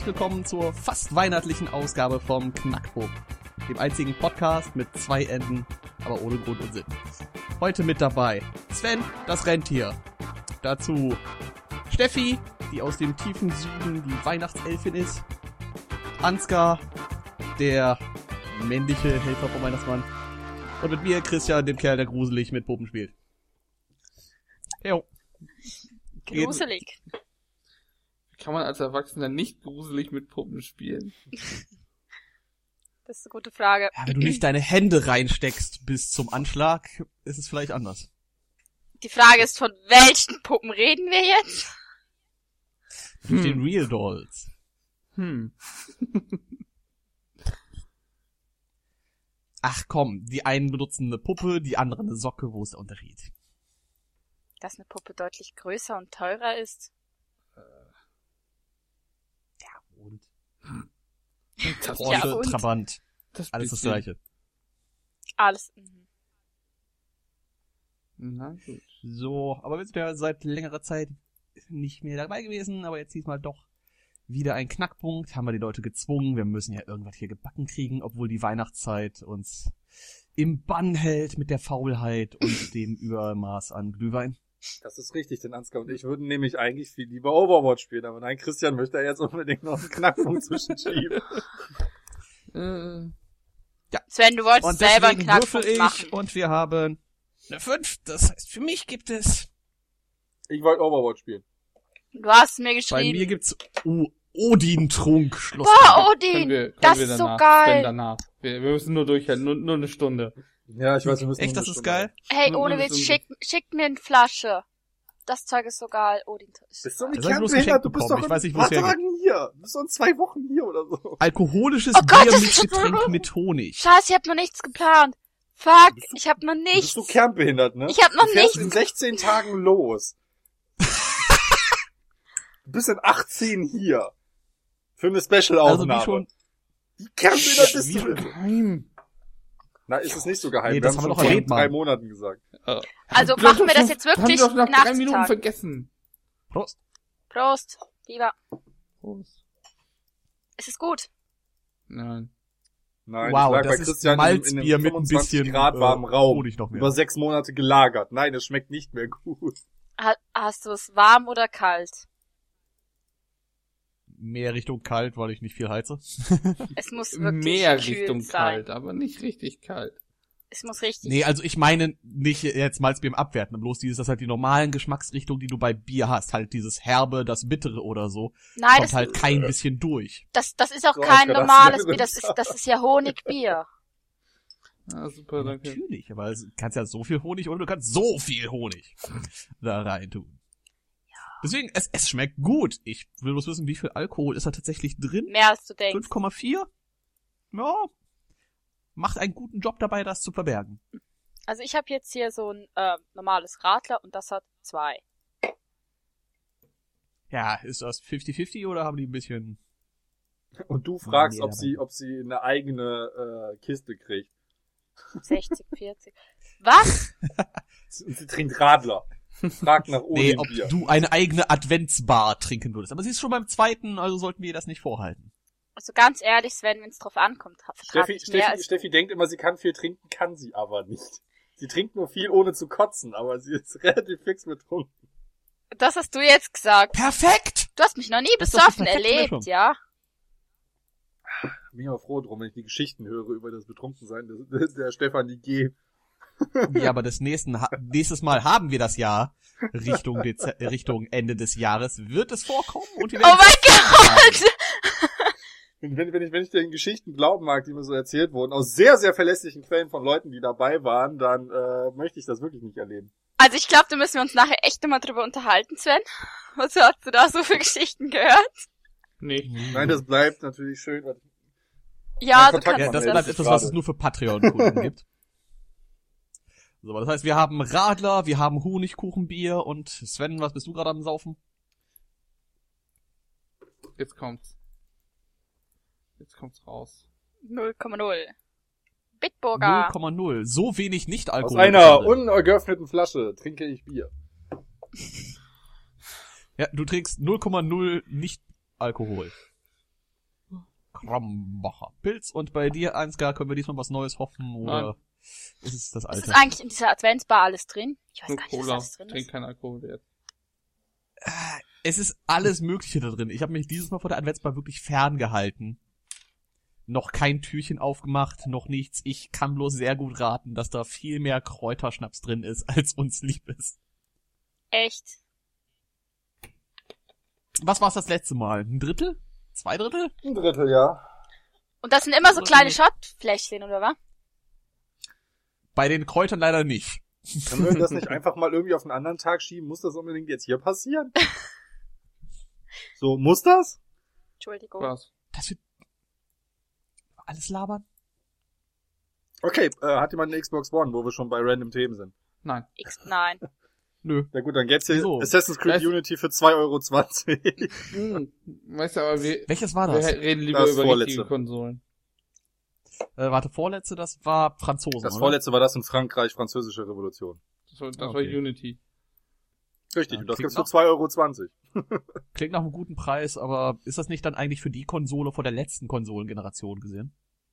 willkommen zur fast weihnachtlichen Ausgabe vom Knackpunkt, dem einzigen Podcast mit 2 Enden, aber ohne Grund und Sinn. Heute mit dabei Sven, das Rentier. Dazu Steffi, die aus dem tiefen Süden die Weihnachtselfin ist. Ansgar, der männliche Helfer vom Weihnachtsmann. Und mit mir Christian, dem Kerl, der gruselig mit Puppen spielt. Jo. Gruselig. Kann man als Erwachsener nicht gruselig mit Puppen spielen? Das ist eine gute Frage. Ja, wenn du nicht deine Hände reinsteckst bis zum Anschlag, ist es vielleicht anders. Die Frage ist, von welchen Puppen reden wir jetzt? Mit den Real Dolls. Ach komm, die einen benutzen eine Puppe, die anderen eine Socke. Wo ist der Unterschied? Dass eine Puppe deutlich größer und teurer ist. Ja, und? Das Porsche, ja, und? Trabant. Das Alles das bisschen. Gleiche. Alles. Na gut. So, aber wir sind ja seit längerer Zeit nicht mehr dabei gewesen, aber jetzt diesmal doch wieder ein Knackpunkt. Haben wir die Leute gezwungen, wir müssen ja irgendwas hier gebacken kriegen, obwohl die Weihnachtszeit uns im Bann hält mit der Faulheit und dem Übermaß an Glühwein. Das ist richtig, denn Ansgar und ich würden nämlich eigentlich viel lieber Overwatch spielen, aber nein, Christian möchte jetzt unbedingt noch einen Knackpunkt zwischenschieben. Ja. Sven, du wolltest Und selber einen deswegen würfel Knackpunkt ich machen. und wir haben eine 5. Das heißt, für mich gibt es... Ich wollte Overwatch spielen. Du hast mir Bei geschrieben. mir gibt's Odin-Trunk. Schloss. Boah, Odin! Können Das wir ist so danach, geil! Sven, danach. Wir müssen nur durchhalten, nur eine Stunde. Ja, ich weiß, wir müssen Echt, nur das eine ist Stunde geil? Hey, Nur ohne eine Witz, Stunde. schickt mir eine Flasche. Das Zeug ist so geil. Odin. Bist du Das nicht hab ich bloß kernbehindert? geschenkt Du bist bekommen. doch Ich weiß in nicht, ein wo es paar hergeht. Tagen hier. Du bist doch in 2 Wochen hier oder so. Alkoholisches Oh Gott, das ist Biermischgetränk mit Honig. Scheiße, ich hab noch nichts geplant. Fuck, ich hab noch Du nichts. bist so kernbehindert, ne? Ich hab noch Du fährst nichts. in 16 Tagen los. Du bist in 18 hier. Für eine Also Special-Aufnahme. wie schon... Wie kernbehindert bist Wie du schon- denn? Geheim. Na, ist es nicht so geheim. Nee, Wir das haben haben wir schon doch vor erlebt, 3 Mann. Monaten gesagt. Also Haben machen wir doch das schon- jetzt wirklich haben doch nach in 3 80 Minuten Tagen. vergessen. Prost. Prost, lieber. Prost. Es ist gut. Nein. Nein, Wow, ich lag das bei ist Christian in Malzbier einem mit ein 25 bisschen Grad warmen Raum. Honig noch mehr. Über 6 Monate gelagert. Nein, es schmeckt nicht mehr gut. Hast du es warm oder kalt? Mehr Richtung kalt, weil ich nicht viel heize. Es muss wirklich Mehr kühl Richtung sein. kalt, aber nicht richtig kalt. Es muss richtig. Nee, also ich meine nicht jetzt Malzbier im Abwerten, bloß dieses, das halt die normalen Geschmacksrichtungen, die du bei Bier hast, halt dieses Herbe, das Bittere oder so, Nein, kommt halt kein bisschen durch. das ist auch So, kein Oskar, das normales wäre Bier. Das ist ja Honigbier. Ah, super, danke. Natürlich, aber du kannst ja so viel Honig oder du kannst so viel Honig da rein tun. Deswegen, es schmeckt gut. Ich will bloß wissen, wie viel Alkohol ist da tatsächlich drin? Mehr als du denkst. 5,4? Ja. Macht einen guten Job dabei, das zu verbergen. Also ich habe jetzt hier so ein normales Radler und das hat 2. Ja, ist das 50-50 oder haben die ein bisschen... Und du fragst, Nee, ob sie eine eigene Kiste kriegt. 60, 40. Was? Und sie trinkt Radler. Frag nach Nee, Odin ob Bier. du eine eigene Adventsbar trinken würdest. Aber sie ist schon beim 2., also sollten wir das nicht vorhalten. Also ganz ehrlich, Sven, wenn es drauf ankommt, vertrag ich mehr als Steffi denkt immer, sie kann viel trinken, kann sie aber nicht. Sie trinkt nur viel, ohne zu kotzen, aber sie ist relativ fix betrunken. Das hast du jetzt gesagt. Perfekt! Du hast mich noch nie Das ist doch die besoffen perfekte erlebt, Mischung. ja? Bin ich aber froh drum, wenn ich die Geschichten höre über das Betrunkensein der Stefanie G. Ja, aber nächstes Mal haben wir das Jahr Richtung Ende des Jahres. Wird es vorkommen? Und wir Oh mein Gott! Wenn ich den Geschichten glauben mag, die mir so erzählt wurden, aus sehr, sehr verlässlichen Quellen von Leuten, die dabei waren, dann möchte ich das wirklich nicht erleben. Also ich glaube, da müssen wir uns nachher echt nochmal drüber unterhalten, Sven. Was hast du da so für Geschichten gehört? Nee. Nein, das bleibt natürlich schön. Ja, du Kontakt- kannst Ja, das Ja, bleibt das etwas, ist was gerade. es nur für Patreon-Kunden gibt. So, das heißt, wir haben Radler, wir haben Honigkuchenbier und Sven, was bist du gerade am Saufen? Jetzt kommt's. Jetzt kommt's raus. 0,0. Bitburger. 0,0. So wenig Nicht-Alkohol. Aus einer ungeöffneten Flasche trinke ich Bier. Ja, du trinkst 0,0 Nicht-Alkohol. Krombacher Pilz. Und bei dir, Ansgar, können wir diesmal was Neues hoffen, oder Nein. ist es das Ist Alte? das eigentlich in dieser Adventsbar alles drin? Ich weiß Nur gar nicht, was Cola. alles drin Trink ist. kein Alkohol jetzt. Es ist alles Mögliche da drin. Ich habe mich dieses Mal vor der Adventsbar wirklich ferngehalten. Noch kein Türchen aufgemacht, noch nichts. Ich kann bloß sehr gut raten, dass da viel mehr Kräuterschnaps drin ist, als uns lieb ist. Echt? Was war's das letzte Mal? Ein Drittel? 2 Drittel? Ein Drittel, ja. Und das sind immer so kleine Schottfläschchen, oder was? Bei den Kräutern leider nicht. Können wir das nicht einfach mal irgendwie auf einen anderen Tag schieben? Muss das unbedingt jetzt hier passieren? So, muss das? Entschuldigung. Was? Das wird alles labern? Okay, hat jemand eine Xbox One, wo wir schon bei random Themen sind? Nein. Nein. Nö. Ja gut, dann geht's hier Wieso? Assassin's Creed Weißt du- Unity für 2,20 €. Weißt du, aber wir Welches war das? reden lieber Das über vorletzte. richtige Konsolen. Warte, vorletzte, das war Franzosen, Das oder? vorletzte war das in Frankreich, Französische Revolution. Das Okay. war Unity. Richtig, Ja, und das klingt gibt's für nach- 2,20 €. Klingt nach einem guten Preis, aber ist das nicht dann eigentlich für die Konsole vor der letzten Konsolengeneration gesehen?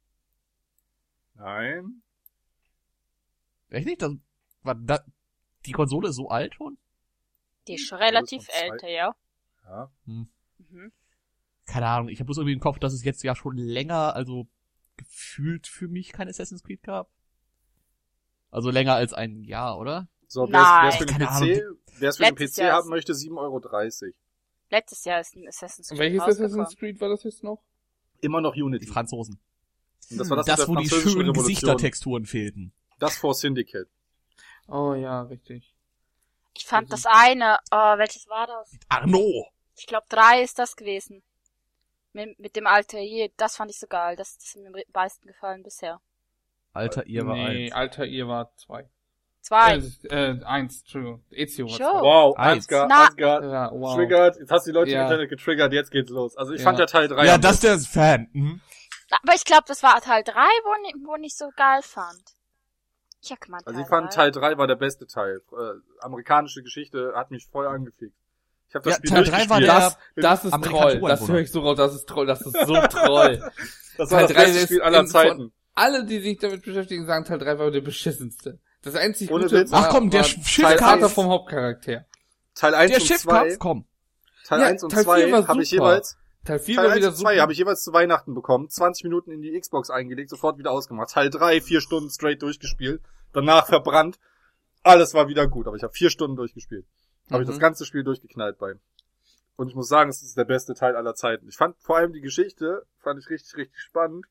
Nein. Echt nicht? Die Konsole ist so alt schon? Die ist schon relativ Das ist noch älter, ja. Ja. Mhm. Keine Ahnung, ich habe bloß irgendwie im Kopf, dass es jetzt ja schon länger, also gefühlt für mich kein Assassin's Creed gab. Also länger als ein Jahr, oder? So, Nein. wer es für den Keine PC, wer es für den Letztes PC Jahr haben ist- möchte, 7,30 €. Letztes Jahr ist ein Assassin's Creed Welches rausgekommen. Assassin's Creed war das jetzt noch? Immer noch Die Unity. Franzosen. Und das war das, Das, mit wo der die französischen schönen Revolution. Gesichtertexturen fehlten. Das vor Syndicate. Oh ja, richtig. Ich fand das eine, welches war das? Arno! Ich glaube 3 ist das gewesen. Mit dem Altair, das fand ich so geil. Das ist mir am meisten gefallen bisher. Alter, ihr war Nee, eins. Alter, ihr war 2. 2. 1, Entschuldigung. Ezio war Sure. 2. Wow, Eins. Ansgar, Na. Ansgar, Ja, wow. triggert. Jetzt hast du die Leute Ja. im Internet getriggert, jetzt geht's los. Also ich Ja. fand ja Teil 3 Ja, am das besten. der Fan. Mhm. Aber ich glaube, das war Teil 3, wo ich so geil fand. Ich hab gemeint, Also ich fand Teil 3 war der beste Teil. Amerikanische Geschichte hat mich voll angefixt. Ich habe das Ja, Spiel Teil 3 war durchgespielt. Das ist amerikanische Troll. Das Ureinwohner. höre ich so raus. Das ist Troll. Das ist so Troll. Das war Teil das 3 beste ist Spiel aller von Zeiten. Alle, die sich damit beschäftigen, sagen, Teil 3 war der beschissenste. Das einzig Ohne Gute Witz. war, Ach komm, der war Schiffkampf. Vater vom Hauptcharakter. Teil 1 Der und Schiffkampf, 2, komm. Teil Ja, 1 und Teil 2 4 war habe ich super. jeweils Teil 4 Teil war 1 wieder und 2 super. habe ich jeweils zu Weihnachten bekommen, 20 Minuten in die Xbox eingelegt, sofort wieder ausgemacht. Teil 3, 4 Stunden straight durchgespielt, danach verbrannt. Alles war wieder gut, aber ich habe 4 Stunden durchgespielt. Habe ich das ganze Spiel durchgeknallt bei. Und ich muss sagen, es ist der beste Teil aller Zeiten. Ich fand vor allem die Geschichte, fand ich richtig, richtig spannend.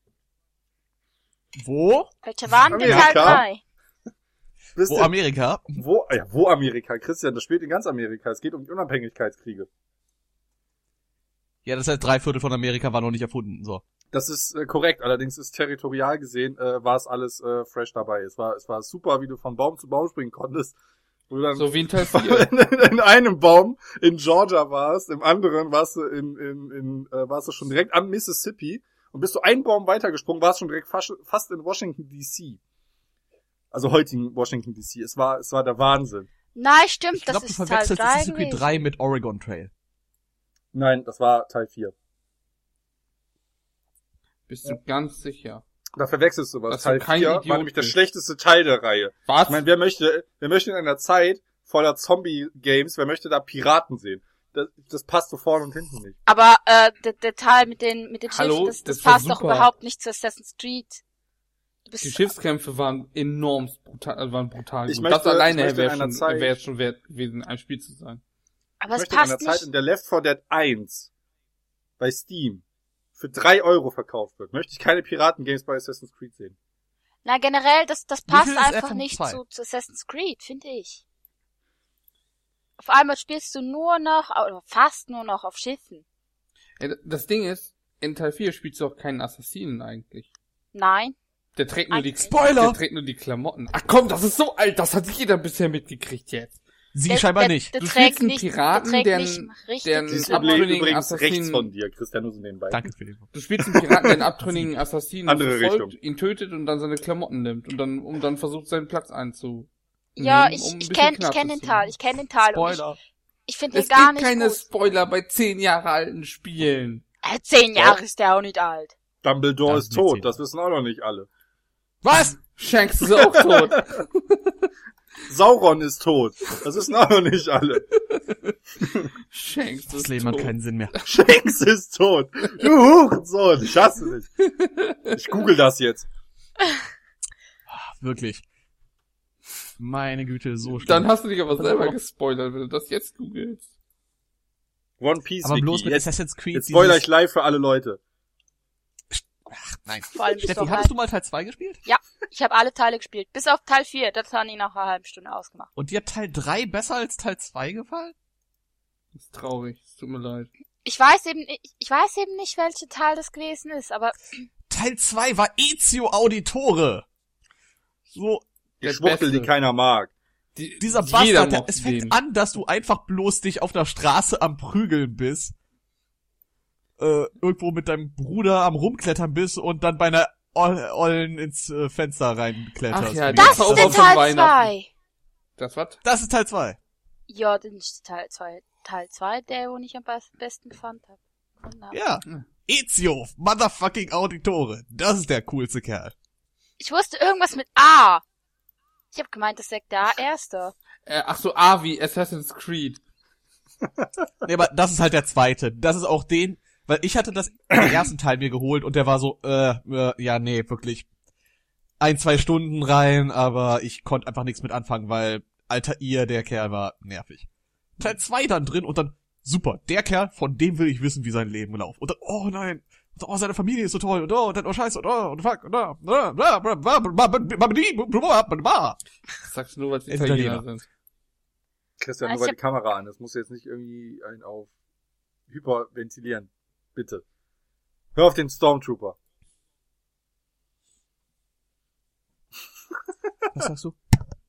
Wo? Welche waren denn Amerika. Teil 3? Wisst Wo ihr, Amerika? wo Amerika? Christian, das spielt in ganz Amerika. Es geht um die Unabhängigkeitskriege. Ja, das heißt, 3/4 von Amerika war noch nicht erfunden, so. Das ist korrekt, allerdings ist territorial gesehen, war es alles fresh dabei. Es war super, wie du von Baum zu Baum springen konntest. Wo du dann So wie in Teil 4. in einem Baum in Georgia warst, im anderen warst du warst du schon direkt am Mississippi und bist du einen Baum weitergesprungen, warst schon direkt fast in Washington DC. Also heutigen Washington DC. Es war der Wahnsinn. Nein, stimmt, Ich das glaube, du ist Teil verwechselst 3 Assassin's Creed gewesen. 3 mit Oregon Trail. Nein, das war Teil 4. Bist du ganz sicher? Da verwechselst du was. Dass du Teil kein 4 Idiot war nämlich der bist. schlechteste Teil der Reihe. Was? Ich meine, wer möchte in einer Zeit voller Zombie-Games, wer möchte da Piraten sehen? Das passt so vorne und hinten nicht. Aber der Teil mit den Hallo, Schiffen, das das war passt doch super. überhaupt nicht zu Assassin's Creed. Du bist Die Schiffskämpfe waren enorm brutal, Ich gut. möchte- Das alleine ich möchte in wäre einer Zeit- wär schon wert gewesen, ein Spiel zu sein. aber Ich es möchte in einer passt Zeit, nicht. in der Left 4 Dead 1 bei Steam für 3 € verkauft wird, möchte ich keine Piraten-Games bei Assassin's Creed sehen. Na, generell, das viel passt ist einfach FM2? nicht zu Assassin's Creed, finde ich. Auf einmal spielst du nur noch, oder fast nur noch auf Schiffen. Ja, das Ding ist, in Teil 4 spielst du auch keinen Assassinen eigentlich. Nein. Der trägt nur die Eigentlich. Spoiler! Der trägt nur die Klamotten. Ach komm, das ist so alt, das hat jeder bisher mitgekriegt jetzt. Sie scheinbar nicht. Der Du trägt spielst einen nicht, Piraten, der trägt deren- nicht richtig deren Sie ist Klamotten. Abtrünnigen übrigens Assassinen- rechts von dir, Christian, nur so nebenbei. Danke für den. Du spielst einen Piraten, der einen abtrünnigen Assassinen Andere verfolgt, Richtung. ihn tötet und dann seine Klamotten nimmt und dann versucht, seinen Platz einzunehmen. Ja, um ich ein bisschen kenn knapp den zu Teil, ziehen. ich kenn den Teil. Spoiler. Und ich finde den Es gar gibt nicht keine gut. Spoiler bei 10 Jahre alten Spielen. 10 Jahre ist der auch nicht alt. Dumbledore Das ist ist nicht tot, zählen. das wissen auch noch nicht alle. Was? Shanks ist auch tot. Sauron ist tot, das wissen auch noch nicht alle. Shanks Das ist Leben hat tot. keinen Sinn mehr. Shanks ist tot. Du Hurensohn, ich hasse dich. Ich google das jetzt. Wirklich. Meine Güte, so schlimm. Dann hast du dich aber Warte selber mal. gespoilert, wenn du das jetzt googelst. One Piece Aber bloß Wiki. mit Jetzt, Assassin's Creed. jetzt spoiler ich dieses- live für alle Leute. Ach, nein. Vor allem bist Steffi, du auch hattest du mal Teil 2 gespielt? Ich habe alle Teile gespielt. Bis auf Teil 4. Das haben die nach einer halben Stunde ausgemacht. Und dir hat Teil 3 besser als Teil 2 gefallen? Das ist traurig, es tut mir leid. Ich weiß eben nicht, welcher Teil das gewesen ist, aber Teil 2 war Ezio Auditore. So, Die Der Schwuchtel, die Beste. keiner mag. dieser Jeder Bastard, der, mochte es fängt den. an, dass du einfach bloß dich auf der Straße am Prügeln bist. Irgendwo mit deinem Bruder am Rumklettern bist und dann bei einer Ollen ins Fenster reinkletterst. Ach ja, Und die das Zauber ist der von Teil Weihnachten. 2. Das was? das ist Teil 2. Ja, das ist Teil 2. Teil 2, der, wo ich am besten gefunden habe. Ja. Hm. Ezio, motherfucking Auditore. Das ist der coolste Kerl. Ich wusste irgendwas mit A. Ich habe gemeint, das sagt der Erste. Ach so, A wie Assassin's Creed. Nee, aber das ist halt der zweite. Das ist auch den, weil ich hatte den ersten Teil mir geholt und der war so, ja, nee, wirklich 1-2 Stunden rein, aber ich konnte einfach nichts mit anfangen, weil Altair, der Kerl, war nervig. Teil 2 dann drin und dann, super, der Kerl, von dem will ich wissen, wie sein Leben läuft. Und dann, oh nein, und, oh, seine Familie ist so toll, und oh, dann, oh scheiße, und oh, und fuck, und Das sagst du nur, weil es Italiener. Italiener sind. Christian, Ah, nur ich weil die Kamera an ist, musst du jetzt nicht irgendwie einen auf hyperventilieren. Bitte. Hör auf den Stormtrooper. Was sagst du?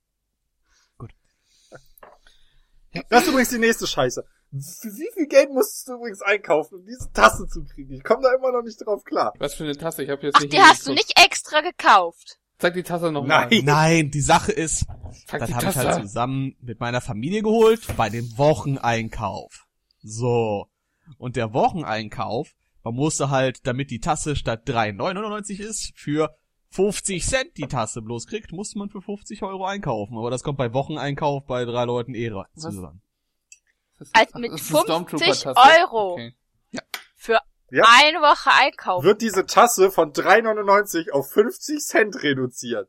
Das ist übrigens die nächste Scheiße. Für wie viel Geld musstest du übrigens einkaufen, um diese Tasse zu kriegen? Ich komme da immer noch nicht drauf klar. Was für eine Tasse? Ich habe jetzt Ach, nicht die hast du hingeguckt. nicht extra gekauft. Zeig die Tasse nochmal. Nein. Nein, die Sache ist, Zeig das die habe ich Tasse. halt zusammen mit meiner Familie geholt bei dem Wocheneinkauf. So. Und der Wocheneinkauf, man musste halt, damit die Tasse statt 3,99 ist, für 50 Cent die Tasse bloß kriegt, musste man für 50 Euro einkaufen. Aber das kommt bei Wocheneinkauf bei 3 Leuten rein zusammen. Das ist- Also mit das ist eine 50 Stormtrooper-Tasse. Euro. Okay. Für Ja. eine Woche einkaufen. Wird diese Tasse von 3,99 auf 50 Cent reduziert.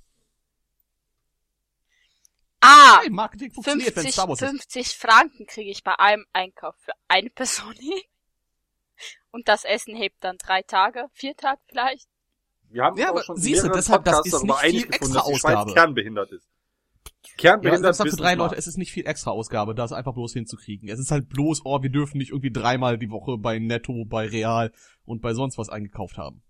Ah, Hey, Marketing funktioniert, wenn 50, Star Wars ist. 50 Franken kriege ich bei einem Einkauf für eine Person hin. Und das Essen hebt dann 3 Tage, 4 Tage vielleicht. Wir haben Ja, uns aber auch schon siehst du, mehrere deshalb, das Podcasts ist darüber nicht viel einig gefunden, dass die Extra-Ausgabe. Schweiz kernbehindert ist. Ja, Kernbehindert selbst für wissen 3 smart. Leute, es ist nicht viel extra Ausgabe, das einfach bloß hinzukriegen. Es ist halt bloß, oh, wir dürfen nicht irgendwie 3-mal die Woche bei Netto, bei Real und bei sonst was eingekauft haben.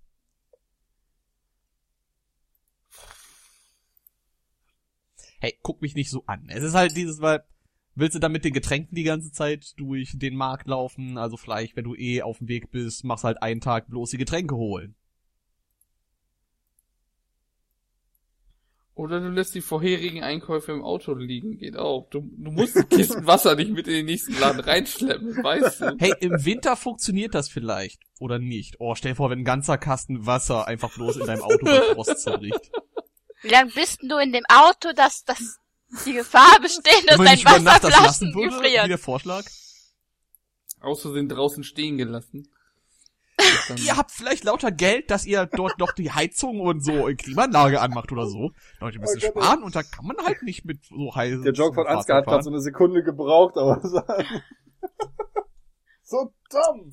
Hey, guck mich nicht so an. Es ist halt dieses, weil, willst du dann mit den Getränken die ganze Zeit durch den Markt laufen? Also vielleicht, wenn du auf dem Weg bist, machst halt einen Tag bloß die Getränke holen. Oder du lässt die vorherigen Einkäufe im Auto liegen, geht auch. Du musst die Kisten Wasser nicht mit in den nächsten Laden reinschleppen, weißt du. Hey, im Winter funktioniert das vielleicht. Oder nicht. Oh, stell dir vor, wenn ein ganzer Kasten Wasser einfach bloß in deinem Auto bei Frost zerbricht. Wie lange bist denn du in dem Auto, dass die Gefahr besteht, dass Wenn man dein nicht über Nacht das Wasserflaschen lassen würde, wie gefrieren? der Vorschlag. Aus Versehen draußen stehen gelassen. Dann- Ihr habt vielleicht lauter Geld, dass ihr dort noch die Heizung und so Klimaanlage anmacht oder so. Leute, ein bisschen Oh Gott, sparen und da kann man halt nicht mit so heißen Der Joke von Ansgar hat gerade so eine Sekunde gebraucht, aber so dumm.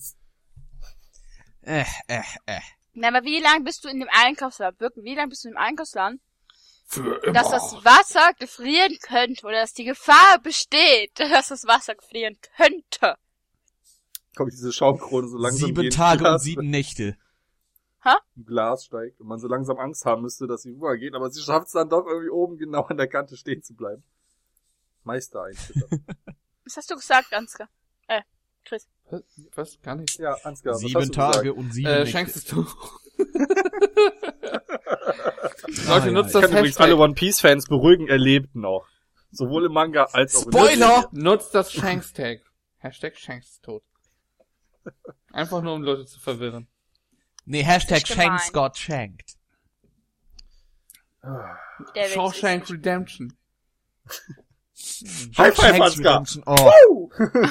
Na, aber wie lange bist du in dem Einkaufsladen? Wirklich, wie lange bist du im Einkaufsladen? Für immer. Dass das Wasser gefrieren könnte oder dass die Gefahr besteht, dass das Wasser gefrieren könnte. Kommt diese Schaumkrone so langsam 7 gegen Tage und Glas, 7 Nächte. im Glas steigt und man so langsam Angst haben müsste, dass sie rübergeht, aber sie schafft es dann doch irgendwie oben genau an der Kante stehen zu bleiben. Meister einschüttern. Was hast du gesagt, Ansgar? Chris. Was? Gar nicht. Ja, Ansgar, was 7 hast du Tage und 7 Nächte. Shanks ist tot. Ah, Leute, ja, nutzt Ich das kann übrigens alle Hashtag. One Piece Fans beruhigen, er lebt noch. Sowohl im Manga als auch im Spoiler! Nutzt das Shanks-Tag. Hashtag Shanks ist tot. Einfach nur, um Leute zu verwirren. Nee, Hashtag ist gemein. Shanks got shanked. Der Witz Shawshank ist- Redemption. High five, Shanks Ansgar. Redemption. Oh.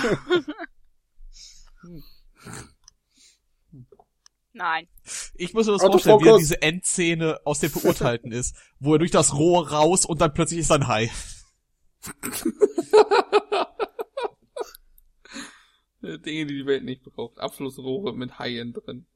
Nein. Ich muss mir das vorstellen, wie Autofokus. diese Endszene aus dem Verurteilten ist, wo er durch das Rohr raus und dann plötzlich ist er ein Hai. Dinge, die die Welt nicht braucht. Abflussrohre mit Haien drin.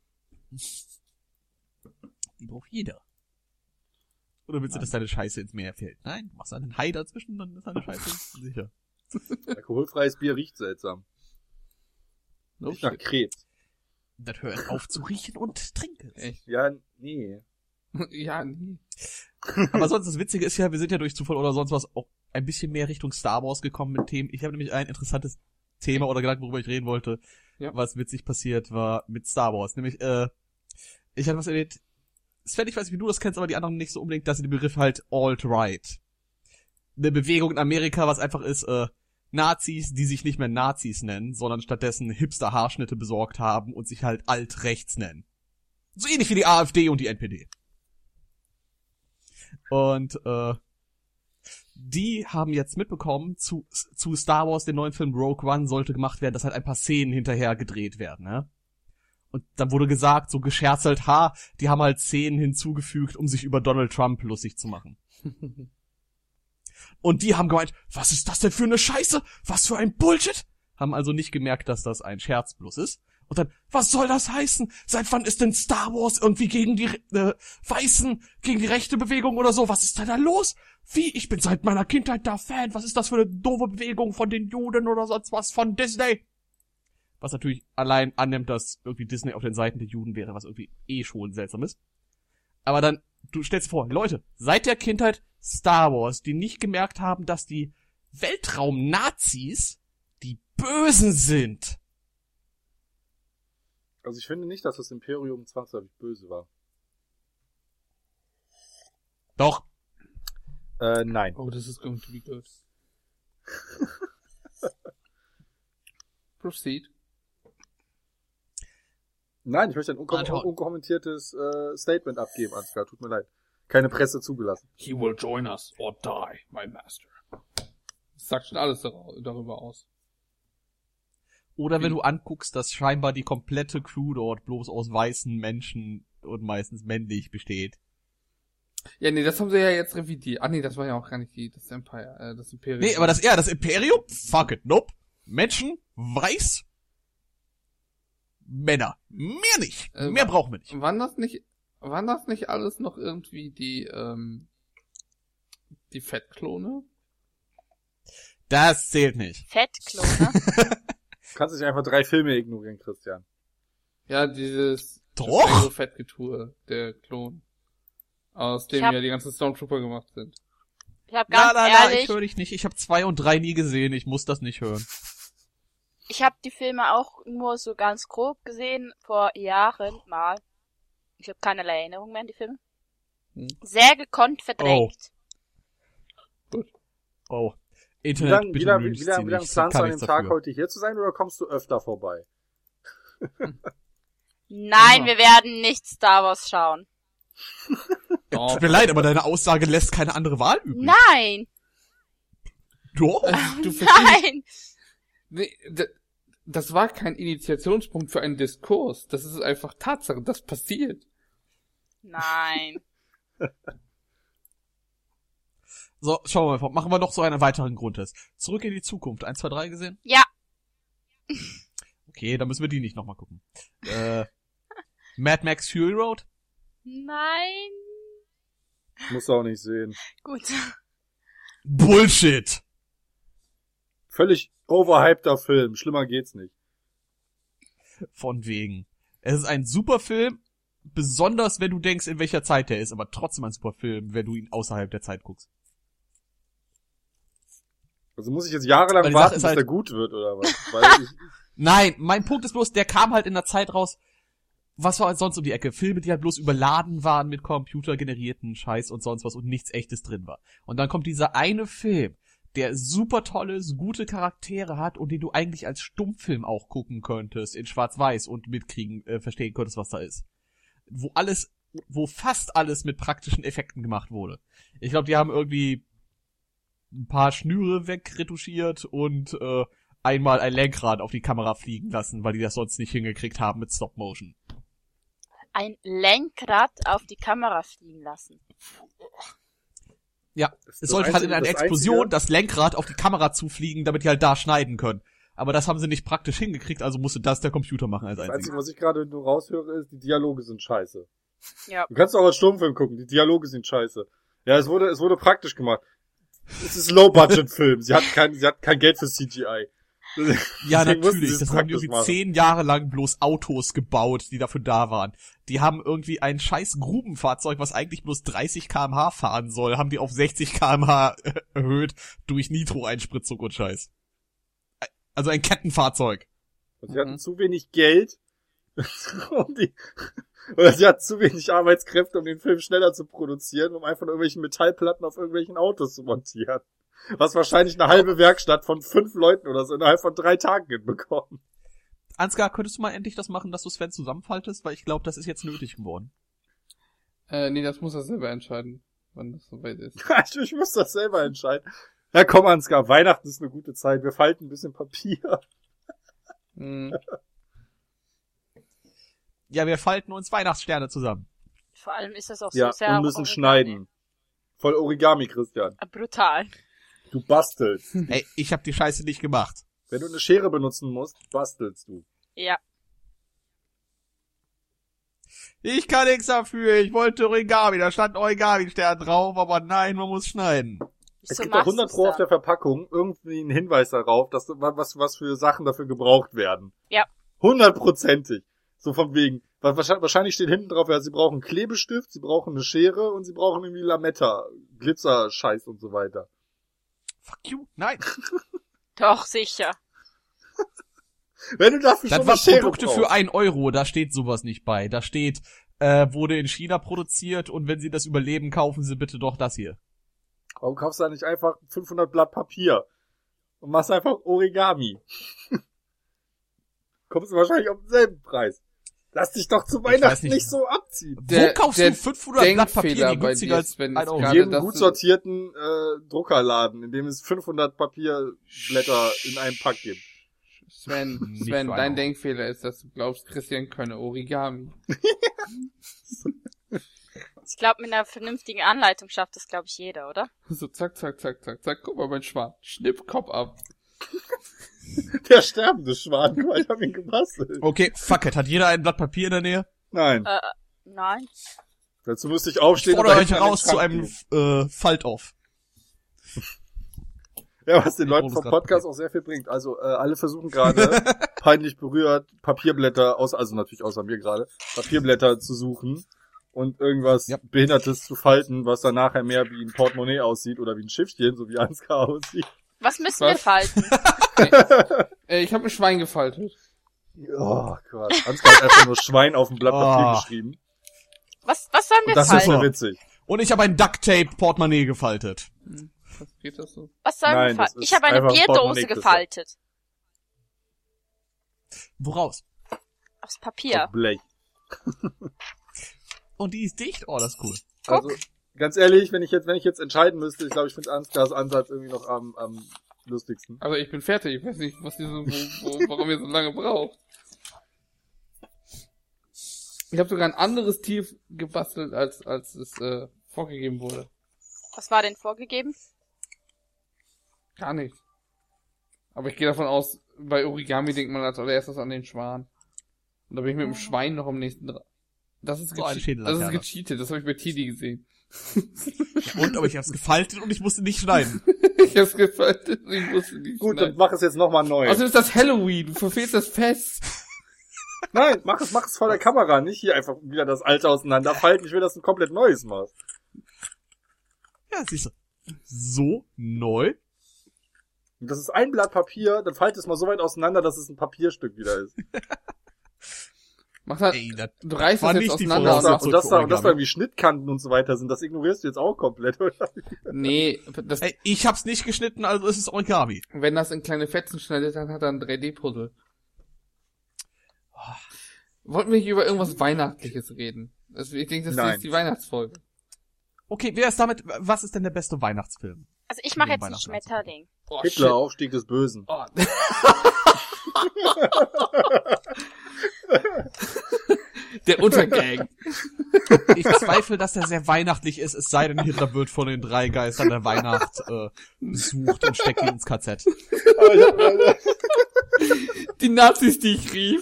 Die braucht jeder. Oder willst du, dass deine Scheiße ins Meer fällt? Nein, du machst einen Hai dazwischen, dann ist deine Scheiße sicher. Alkoholfreies Bier riecht seltsam. No Riecht nach shit. Krebs. Dann hör es auf zu riechen und trinke es. Echt? Ja, nee. Ja, nee. Aber sonst, das Witzige ist ja, wir sind ja durch Zufall oder sonst was auch ein bisschen mehr Richtung Star Wars gekommen mit Themen. Ich habe nämlich ein interessantes Thema oder Gedanken, worüber ich reden wollte, Ja. was witzig passiert war mit Star Wars. Nämlich, ich hatte was erlebt. Sven, ich weiß nicht, wie du das kennst, aber die anderen nicht so unbedingt, dass sie den Begriff halt Alt-Right. Eine Bewegung in Amerika, was einfach ist, Nazis, die sich nicht mehr Nazis nennen, sondern stattdessen Hipster-Haarschnitte besorgt haben und sich halt Alt-Rechts nennen. So ähnlich wie die AfD und die NPD. Und, die haben jetzt mitbekommen, zu Star Wars, den neuen Film Rogue One, sollte gemacht werden, dass halt ein paar Szenen hinterher gedreht werden, ne? Und dann wurde gesagt, so gescherzelt, die haben halt Szenen hinzugefügt, um sich über Donald Trump lustig zu machen. Und die haben gemeint, was ist das denn für eine Scheiße? Was für ein Bullshit? Haben also nicht gemerkt, dass das ein Scherz bloß ist. Und dann, was soll das heißen? Seit wann ist denn Star Wars irgendwie gegen die Weißen, gegen die rechte Bewegung oder so? Was ist denn da los? Wie? Ich bin seit meiner Kindheit da Fan. Was ist das für eine doofe Bewegung von den Juden oder sonst was von Disney? Was natürlich allein annimmt, dass irgendwie Disney auf den Seiten der Juden wäre, was irgendwie schon seltsam ist. Aber dann, du stellst dir vor, Leute, seit der Kindheit Star Wars, die nicht gemerkt haben, dass die Weltraum-Nazis die Bösen sind. Also ich finde nicht, dass das Imperium zwangsläufig böse war. Doch. Nein. Oh, this is going to be good. Proceed. Nein, ich möchte ein unkommentiertes Statement abgeben, Ansgar. Tut mir leid. Keine Presse zugelassen. He will join us or die, my master. Das sagt schon alles darüber aus. Oder wenn du anguckst, dass scheinbar die komplette Crew dort bloß aus weißen Menschen und meistens männlich besteht. Ja, nee, das haben sie ja jetzt revidiert. Ah, nee, das war ja auch gar nicht das Empire, das Imperium. Nee, aber das Imperium? Fuck it, nope. Menschen, weiß, Männer. Mehr nicht. Mehr brauchen wir nicht. Waren das nicht alles noch irgendwie die Fettklone? Das zählt nicht. Fettklone. Du kannst nicht einfach 3 Filme ignorieren, Christian. Ja, dieses Doch! Fettgetue, der Klon. Aus dem Ich hab- ja die ganzen Stormtrooper gemacht sind. Ich habe ganz ich ehrlich, höre dich nicht. Ich habe 2 und 3 nie gesehen. Ich muss das nicht hören. ich habe die Filme auch nur so ganz grob gesehen, vor Jahren mal. Ich habe keinerlei Erinnerung mehr an die Filme. Sehr gekonnt verdrängt. Oh. Wie Internet, lange bitte lang Memes ziehen. Ich planst du kann an dem nichts Tag dafür. heute hier zu sein oder kommst du öfter vorbei? Nein, Ja. wir werden nicht Star Wars schauen. Doch. Tut mir leid, aber deine Aussage lässt keine andere Wahl übrig. Nein! Doch. Du verstehst, Nein! nee, das war kein Initiationspunkt für einen Diskurs. Das ist einfach Tatsache, das passiert. Nein. So, schauen wir mal. Machen wir noch so einen weiteren Grundtest. Zurück in die Zukunft. 1, 2, 3 gesehen? Ja. Okay, dann müssen wir die nicht nochmal gucken. Mad Max Fury Road? Nein. Musst du auch nicht sehen. Gut. Bullshit! Völlig overhypter Film. Schlimmer geht's nicht. Von wegen. Es ist ein super Film, besonders wenn du denkst, in welcher Zeit der ist, aber trotzdem ein super Film, wenn du ihn außerhalb der Zeit guckst. Also muss ich jetzt jahrelang Weil die warten, Sache ist bis halt- der gut wird, oder was? Weil Nein, mein Punkt ist bloß, der kam halt in der Zeit raus, was war halt sonst um die Ecke? Filme, die halt bloß überladen waren mit computergenerierten Scheiß und sonst was und nichts Echtes drin war. Und dann kommt dieser eine Film, der super tolles, gute Charaktere hat und den du eigentlich als Stummfilm auch gucken könntest, in Schwarz-Weiß und mitkriegen, verstehen könntest, was da ist. wo fast alles mit praktischen Effekten gemacht wurde. Ich glaube, die haben irgendwie ein paar Schnüre wegretuschiert und einmal ein Lenkrad auf die Kamera fliegen lassen, weil die das sonst nicht hingekriegt haben mit Stop Motion. Ein Lenkrad auf die Kamera fliegen lassen. Ja, es sollte halt in einer Explosion das Lenkrad auf die Kamera zufliegen, damit die halt da schneiden können. Aber das haben sie nicht praktisch hingekriegt, also musste das der Computer machen als einziges. Das Einzige, was ich gerade nur raushöre, ist, die Dialoge sind scheiße. Ja. Du kannst auch als Stummfilm gucken, die Dialoge sind scheiße. Ja, es wurde praktisch gemacht. Es ist Low-Budget-Film, sie hat kein Geld für CGI. Ja, natürlich. Das haben die irgendwie 10 Jahre lang bloß Autos gebaut, die dafür da waren. Die haben irgendwie ein scheiß Grubenfahrzeug, was eigentlich bloß 30 km/h fahren soll, haben die auf 60 km/h erhöht durch Nitro-Einspritzung und Scheiß. Also ein Kettenfahrzeug. Und sie hatten zu wenig Geld, oder sie hatten zu wenig Arbeitskräfte, um den Film schneller zu produzieren, um einfach irgendwelchen Metallplatten auf irgendwelchen Autos zu montieren. Was wahrscheinlich eine halbe Werkstatt von 5 Leuten oder so innerhalb von 3 Tagen hinbekommen. Ansgar, könntest du mal endlich das machen, dass du Sven zusammenfaltest? Weil ich glaube, das ist jetzt nötig geworden. Nee, das muss er selber entscheiden, wann das soweit ist. Ich muss das selber entscheiden. Ja, komm, Ansgar, Weihnachten ist eine gute Zeit. Wir falten ein bisschen Papier. Ja, wir falten uns Weihnachtssterne zusammen. Vor allem ist das auch Ja, so sehr... und müssen schneiden. Voll Origami, Christian. Brutal. Du bastelst. Ey, ich hab die Scheiße nicht gemacht. Wenn du eine Schere benutzen musst, bastelst du. Ja. Ich kann nichts dafür, ich wollte Origami, da stand Origami-Stern drauf, aber nein, man muss schneiden. Es gibt doch 100 Pro auf der Verpackung irgendwie einen Hinweis darauf, dass was für Sachen dafür gebraucht werden. Ja. 100%ig. So von wegen. Wahrscheinlich steht hinten drauf, ja, sie brauchen Klebestift, sie brauchen eine Schere und sie brauchen irgendwie Lametta, Glitzer-Scheiß und so weiter. Fuck you, nein. Doch, sicher. Wenn du dafür Das schon war eine Schere Produkte brauchst. für 1 Euro, da steht sowas nicht bei. Da steht, wurde in China produziert und wenn Sie das überleben, kaufen Sie bitte doch das hier. Warum kaufst du da nicht einfach 500 Blatt Papier und machst einfach Origami? Kommst du wahrscheinlich auf denselben Preis. Lass dich doch zu Weihnachten nicht so abziehen. Wo kaufst du 500 Blatt Papier, die günstiger als 1 Euro? In jedem gut sortierten Druckerladen, in dem es 500 Papierblätter in einem Pack gibt. Sven, dein Denkfehler ist, dass du glaubst, Christian könne Origami. Ich glaube, mit einer vernünftigen Anleitung schafft das, glaube ich, jeder, oder? So zack, zack, zack, zack, zack. Guck mal, mein Schwan. Schnipp, Kopf ab. Der sterbende Schwan, guck mal, ich hab ihn gebastelt. Okay, fuck it. Hat jeder ein Blatt Papier in der Nähe? Nein. Nein. Dazu müsste ich aufstehen. Ich fordere euch heraus zu einem Faltoff. Ja, was den Leuten vom Podcast auch sehr viel bringt. Also alle versuchen gerade, peinlich berührt, Papierblätter, also natürlich außer mir gerade, Papierblätter zu suchen und irgendwas Behindertes zu falten, was dann nachher mehr wie ein Portemonnaie aussieht oder wie ein Schiffchen, so wie Ansgar aussieht. Was müssen wir falten? Ich habe ein Schwein gefaltet. Oh Gott, Ansgar hat einfach nur Schwein auf dem Blatt Papier geschrieben. Was sollen wir das falten? Das ist so witzig. Und ich habe ein Duct-Tape-Portemonnaie gefaltet. Was geht das so? Was sollen wir falten? Ich habe eine Bierdose gefaltet. Woraus? Aufs Papier. Auf Blech. Und die ist dicht? Oh, das ist cool. Guck. Also, ganz ehrlich, wenn ich jetzt entscheiden müsste, ich glaube, ich finde Ansgars Ansatz irgendwie noch am lustigsten. Also ich bin fertig, ich weiß nicht, was ihr so, warum ihr so lange braucht. Ich habe sogar ein anderes Tier gebastelt, als es vorgegeben wurde. Was war denn vorgegeben? Gar nicht. Aber ich gehe davon aus, bei Origami denkt man als allererstes an den Schwan. Und da bin ich mit dem Schwein noch am nächsten dran. Das ist gecheatet, das habe ich bei Tidi gesehen. Und, aber ich hab's gefaltet und ich musste nicht schneiden. Ich hab's gefaltet und ich musste nicht Gut, schneiden. dann mach es jetzt nochmal neu. Also ist das Halloween, du verfehlst das Fest. Nein, mach es vor der Kamera, nicht hier einfach wieder das Alte auseinanderfalten. Ich will, dass du ein komplett Neues machst. Ja, siehst du. So neu. Und das ist ein Blatt Papier, dann faltet es mal so weit auseinander, dass es ein Papierstück wieder ist. Mach halt, Ey, du reißt das jetzt die auseinander. Und dass da irgendwie Schnittkanten und so weiter sind, das ignorierst du jetzt auch komplett, oder? Nee, Ey, ich hab's nicht geschnitten, also ist es Origami. Wenn das in kleine Fetzen schneidet, dann hat er ein 3D-Puzzle. Wollten wir hier über irgendwas Weihnachtliches reden? Also ich denke, das ist die Weihnachtsfolge. Okay, wer ist damit, was ist denn der beste Weihnachtsfilm? Also ich mache jetzt einen Schmetterling. Oh, Hitler, shit. Aufstieg des Bösen. Oh. Der Untergang. Ich zweifle, dass er sehr weihnachtlich ist, es sei denn, Hitler wird von den 3 Geistern der Weihnacht besucht und steckt ihn ins KZ. Die Nazis, die ich rief.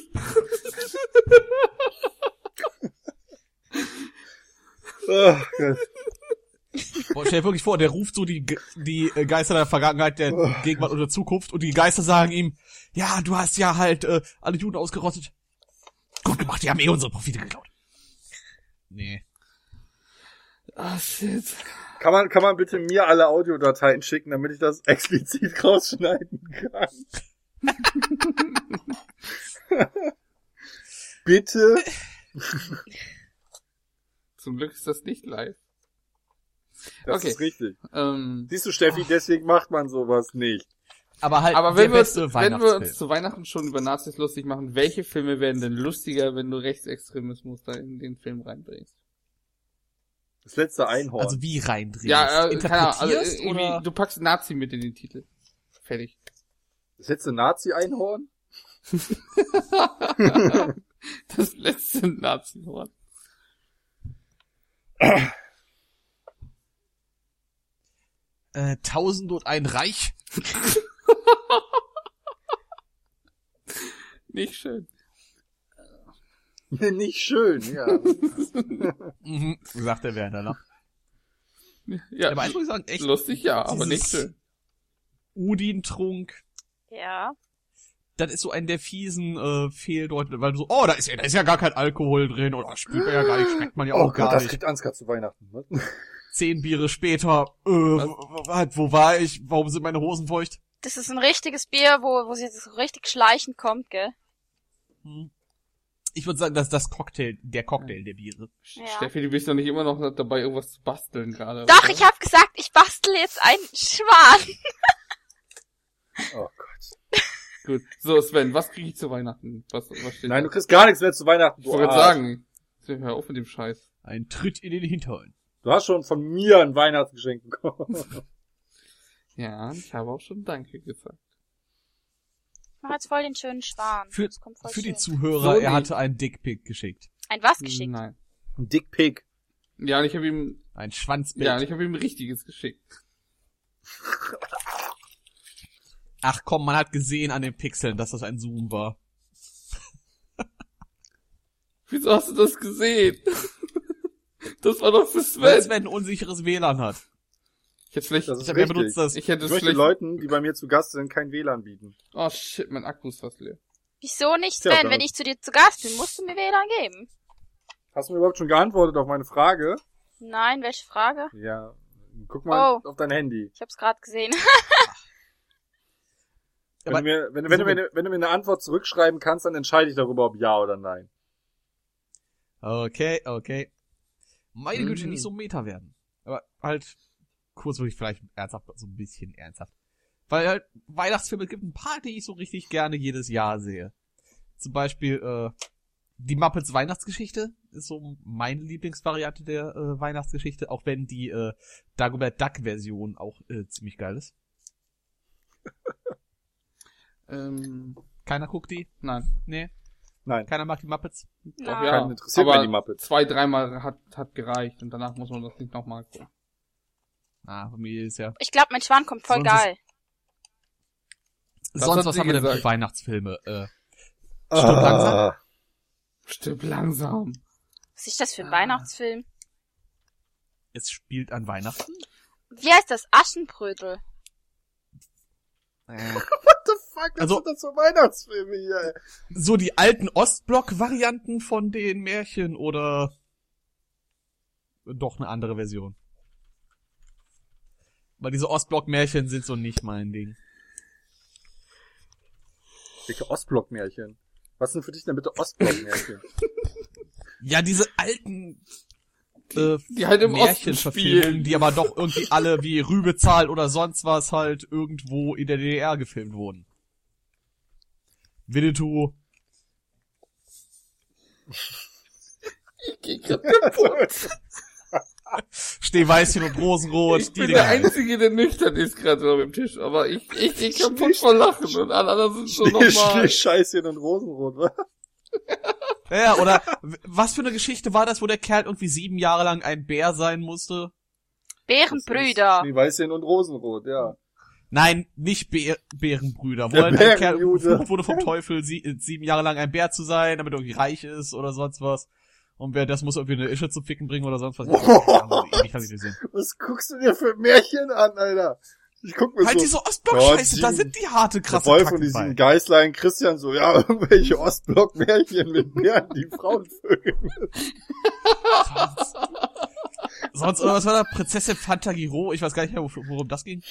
Oh, Gott. Boah, stell dir wirklich vor, der ruft so die Geister der Vergangenheit, der Gegenwart und der Zukunft und die Geister sagen ihm, ja, du hast ja halt alle Juden ausgerottet. Gut gemacht, die haben unsere Profite geklaut. Nee. Ah, shit. Kann man bitte mir alle Audiodateien schicken, damit ich das explizit rausschneiden kann? Bitte? Zum Glück ist das nicht live. Das ist richtig. Siehst du, Steffi, deswegen macht man sowas nicht. Aber wenn wir uns zu Weihnachten schon über Nazis lustig machen, welche Filme werden denn lustiger, wenn du Rechtsextremismus da in den Film reinbringst? Das letzte Einhorn. Also wie reindrehst? Ja, keine Ahnung, also oder? Du packst Nazi mit in den Titel. Fertig. Das letzte Nazi-Einhorn? Das letzte Nazi-Horn. 1001 Reich? Nicht schön. Nicht schön, ja. Sagt der Werner, ne? Ja, aber eins muss ich sagen, echt lustig, ja, aber nicht schön. Udin-Trunk. Ja. Das ist so ein der fiesen Fehldeuten, weil du so, oh, da ist ja gar kein Alkohol drin, oder spült man ja gar nicht, schmeckt man ja auch gar nicht. Oh Gott, das kriegt Ansgar zu Weihnachten. Was? 10 Biere später, wo war ich? Warum sind meine Hosen feucht? Das ist ein richtiges Bier, wo sie jetzt so richtig schleichend kommt, gell? Ich würde sagen, das ist der Cocktail der Biere. Ja. Steffi, du bist doch nicht immer noch dabei, irgendwas zu basteln gerade. Doch, oder? Ich habe gesagt, ich bastel jetzt einen Schwan. Oh Gott. Gut. So, Sven, was kriege ich zu Weihnachten? Was steht Nein, da? Du kriegst gar nichts mehr zu Weihnachten. Ich wollte sagen. Hör auf mit dem Scheiß. Ein Tritt in den Hintern. Du hast schon von mir ein Weihnachtsgeschenk bekommen. Ja, ich habe auch schon Danke gesagt. Ich mach jetzt voll den schönen Schwan. Für die Zuhörer, er hatte einen Dickpick geschickt. Ein was geschickt? Nein. Ein Dickpick. Ja, und ich habe ihm... Ein Schwanzbild. Ja, und ich habe ihm ein richtiges geschickt. Ach komm, man hat gesehen an den Pixeln, dass das ein Zoom war. Wieso hast du das gesehen? Das war doch für Sven. Weil Sven ein unsicheres WLAN hat. Ich hätte vielleicht... Ich möchte Leuten, die bei mir zu Gast sind, kein WLAN bieten. Oh shit, mein Akku ist fast leer. Wieso nicht, Sven? Ja, wenn ich zu dir zu Gast bin, musst du mir WLAN geben. Hast du mir überhaupt schon geantwortet auf meine Frage? Nein, welche Frage? Ja, guck mal auf dein Handy. Ich hab's gerade gesehen. Wenn du mir eine Antwort zurückschreiben kannst, dann entscheide ich darüber, ob ja oder nein. Okay. Meine Güte, nicht so Meta werden. Aber halt kurz wirklich vielleicht ernsthaft, so ein bisschen ernsthaft. Weil halt Weihnachtsfilme gibt ein paar, die ich so richtig gerne jedes Jahr sehe. Zum Beispiel die Muppets Weihnachtsgeschichte ist so meine Lieblingsvariante der Weihnachtsgeschichte, auch wenn die Dagobert Duck Version auch ziemlich geil ist. Keiner guckt die? Nein. Nee? Nein. Keiner mag die Muppets? Doch, ja. Keinen interessiert aber die Muppets. 2-3 Mal hat gereicht und danach muss man das nicht nochmal gucken. Ah, bei mir ist ja... Ich glaube, mein Schwan kommt voll geil. Sonst, was haben wir denn für Weihnachtsfilme? Stirb langsam? Stirb langsam. Was ist das für ein Weihnachtsfilm? Es spielt an Weihnachten? Wie heißt das? Aschenbrödel. What the fuck, was sind das für Weihnachtsfilme hier? So die alten Ostblock-Varianten von den Märchen oder doch eine andere Version? Weil diese Ostblock-Märchen sind so nicht mein Ding. Welche Ostblock-Märchen? Was sind für dich denn bitte Ostblock-Märchen? Ja, diese alten die halt im Märchenverfilmungen, die aber doch irgendwie alle wie Rübezahl oder sonst was halt irgendwo in der DDR gefilmt wurden. Winnetou. Ich geh grad kaputt. Schneeweißchen und Rosenrot. Ich bin der Einzige, der nüchtern ist gerade auf dem Tisch, aber ich geh kaputt vor Lachen und alle anderen sind so normal. Scheißchen und Rosenrot, wa? Ja, oder was für eine Geschichte war das, wo der Kerl irgendwie 7 Jahre lang ein Bär sein musste? Bärenbrüder. Schneeweißchen und Rosenrot, ja. Nein, nicht Bärenbrüder. Wo ein Kerl verflucht wurde vom Teufel, 7 Jahre lang ein Bär zu sein, damit er irgendwie reich ist oder sonst was. Und das muss irgendwie eine Ische zu ficken bringen oder sonst was. Ich kann nicht sehen. Was guckst du dir für Märchen an, Alter? Ich guck mir halt so. diese Ostblock-Scheiße, da sind die harte, krasse Voll von diesen Geißlein Christian so, ja, irgendwelche Ostblock-Märchen mit Bären, die Frauen vögeln. Sonst, oder was war da? Prinzessin Fantagiro? Ich weiß gar nicht mehr, worum das ging.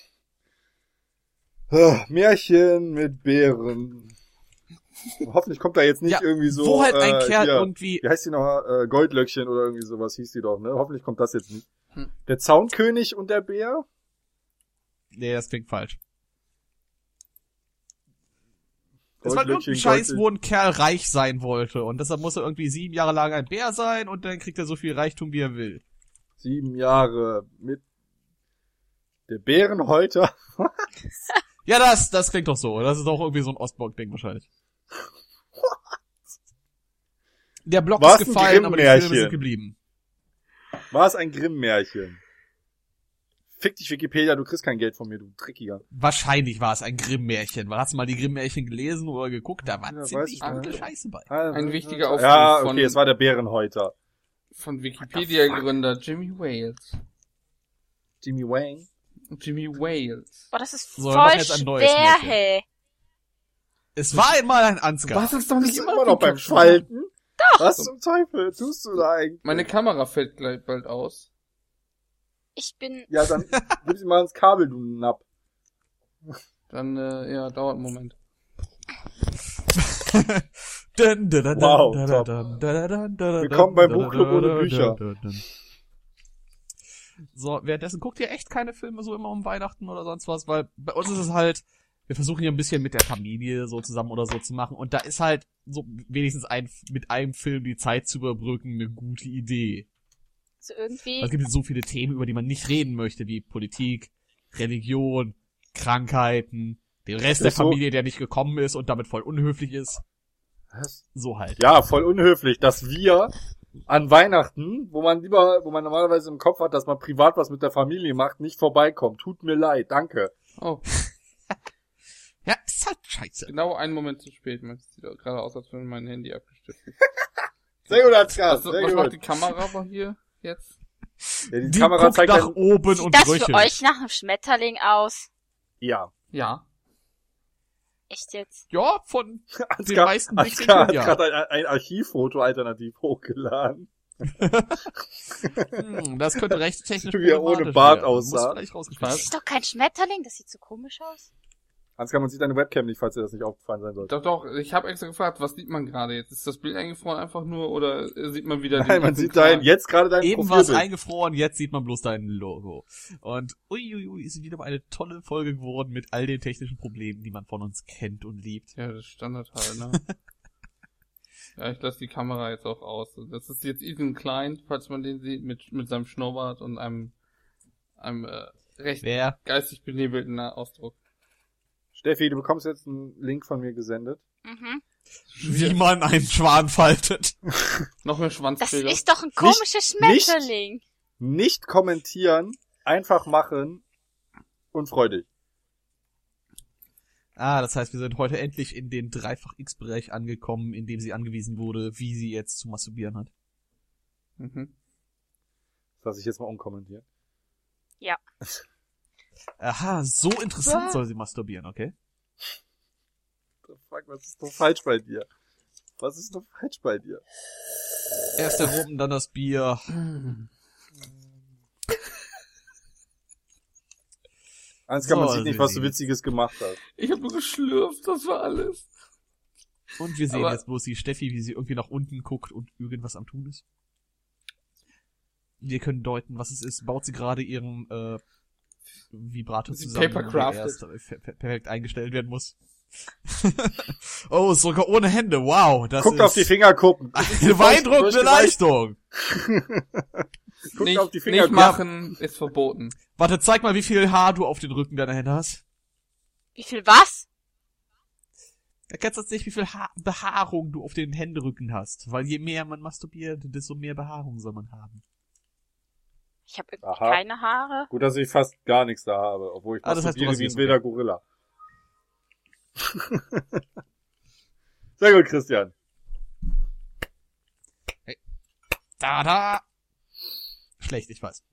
Märchen mit Bären. Hoffentlich kommt da jetzt nicht irgendwie so. Wo halt ein Kerl irgendwie. Wie heißt die noch? Goldlöckchen oder irgendwie sowas hieß die doch, ne? Hoffentlich kommt das jetzt nicht. Der Zaunkönig und der Bär? Nee, das klingt falsch. Es war irgendein Scheiß, wo ein Kerl reich sein wollte. Und deshalb muss er irgendwie 7 Jahre lang ein Bär sein und dann kriegt er so viel Reichtum, wie er will. 7 Jahre mit der Bärenhäuter. Ja, das klingt doch so. Das ist doch irgendwie so ein Ostblock-Ding wahrscheinlich. Der Block ist gefallen, aber die Filme sind geblieben. War es ein Grimm-Märchen? Fick dich, Wikipedia, du kriegst kein Geld von mir, du Dreckiger. Wahrscheinlich war es ein Grimm-Märchen. Hast du mal die Grimm-Märchen gelesen oder geguckt? Da war ziemlich gute Scheiße bei. Ein wichtiger Aufruf ja, okay, es war der Bärenhäuter. Von Wikipedia-Gründer Jimmy Wales. Jimmy Wang? Jimmy Wales. Boah, das ist So, voll schwer, hey. Es war einmal ein Ansgar. Was ist doch nicht immer noch beim Schalten? Doch. Was zum Teufel tust du da eigentlich? Meine Kamera fällt gleich bald aus. Ich bin... Ja, dann gib sie mal ins Kabel, du Napp. Dann, ja, dauert einen Moment. Wow, willkommen beim Buchclub ohne Bücher. So, währenddessen guckt ihr echt keine Filme so immer um Weihnachten oder sonst was, weil bei uns ist es halt, wir versuchen hier ein bisschen mit der Familie so zusammen oder so zu machen und da ist halt so wenigstens mit einem Film die Zeit zu überbrücken eine gute Idee. So irgendwie... Es gibt jetzt so viele Themen, über die man nicht reden möchte, wie Politik, Religion, Krankheiten, den Rest der Familie, der nicht gekommen ist und damit voll unhöflich ist. Was? So halt. Ja, voll unhöflich, dass wir an Weihnachten, wo man normalerweise im Kopf hat, dass man privat was mit der Familie macht, nicht vorbeikommt. Tut mir leid, danke. Oh. Ja, ist halt scheiße. Genau einen Moment zu spät. Man sieht gerade aus, als wenn mein Handy abgestürzt ist. Sehr gut, Ansgar. Was macht die Kamera aber hier jetzt? Ja, die Kamera zeigt nach oben und das röchelt. für euch nach einem Schmetterling aus? Ja. Ja. Echt jetzt? Ja, von Ansgar, den meisten Ansgar hat gerade ein Archivfoto alternativ hochgeladen. Das könnte rechtstechnisch wie er ohne Bart aussah. Das ist doch kein Schmetterling, das sieht so komisch aus. Ansgar, man sieht deine Webcam nicht, falls dir das nicht aufgefallen sein sollte. Doch, ich habe extra gefragt, was sieht man gerade jetzt? Ist das Bild eingefroren einfach nur oder sieht man wieder Nein, man sieht jetzt gerade dein Eben war es eingefroren, jetzt sieht man bloß dein Logo. Und ist wieder mal eine tolle Folge geworden mit all den technischen Problemen, die man von uns kennt und liebt. Ja, das ist Standard halt, ne? Ja, ich lasse die Kamera jetzt auch aus. Das ist jetzt Ethan Klein, falls man den sieht, mit seinem Schnurrbart und einem recht geistig benebelten Ausdruck. Steffi, du bekommst jetzt einen Link von mir gesendet. Mhm. Wie man einen Schwan faltet. Noch mehr Schwanzbilder. Das ist doch ein komischer Schmetterling. Nicht kommentieren, einfach machen und freu dich. Das heißt, wir sind heute endlich in den Dreifach-X-Bereich angekommen, in dem sie angewiesen wurde, wie sie jetzt zu masturbieren hat. Mhm. Das lasse ich jetzt mal unkommentiert. Ja. Aha, so interessant soll sie masturbieren, okay? Fuck, was ist doch falsch bei dir? Was ist doch falsch bei dir? Erst der Rum, dann das Bier. Ansgar, man sieht nicht, was du Witziges gemacht hast. Ich habe nur geschlürft, das war alles. Und wir sehen jetzt bloß die Steffi, wie sie irgendwie nach unten guckt und irgendwas am tun ist. Wir können deuten, was es ist. Baut sie gerade ihren Vibrator zusammen, der erst perfekt eingestellt werden muss. Oh, sogar ohne Hände, wow. Guckt auf die Fingerkuppen. Eine beeindruckende Leistung. Guckt auf die Fingerkuppen. Nicht machen, ist verboten. Warte, zeig mal, wie viel Haar du auf den Rücken deiner Hände hast. Wie viel was? Erkennst du jetzt nicht, wie viel Behaarung du auf den Händrücken hast? Weil je mehr man masturbiert, desto mehr Behaarung soll man haben. Ich habe irgendwie keine Haare. Gut, dass ich fast gar nichts da habe, obwohl ich masturbiere wie ein wilder Gorilla. Sehr gut, Christian. Hey. Da. Schlecht, ich weiß.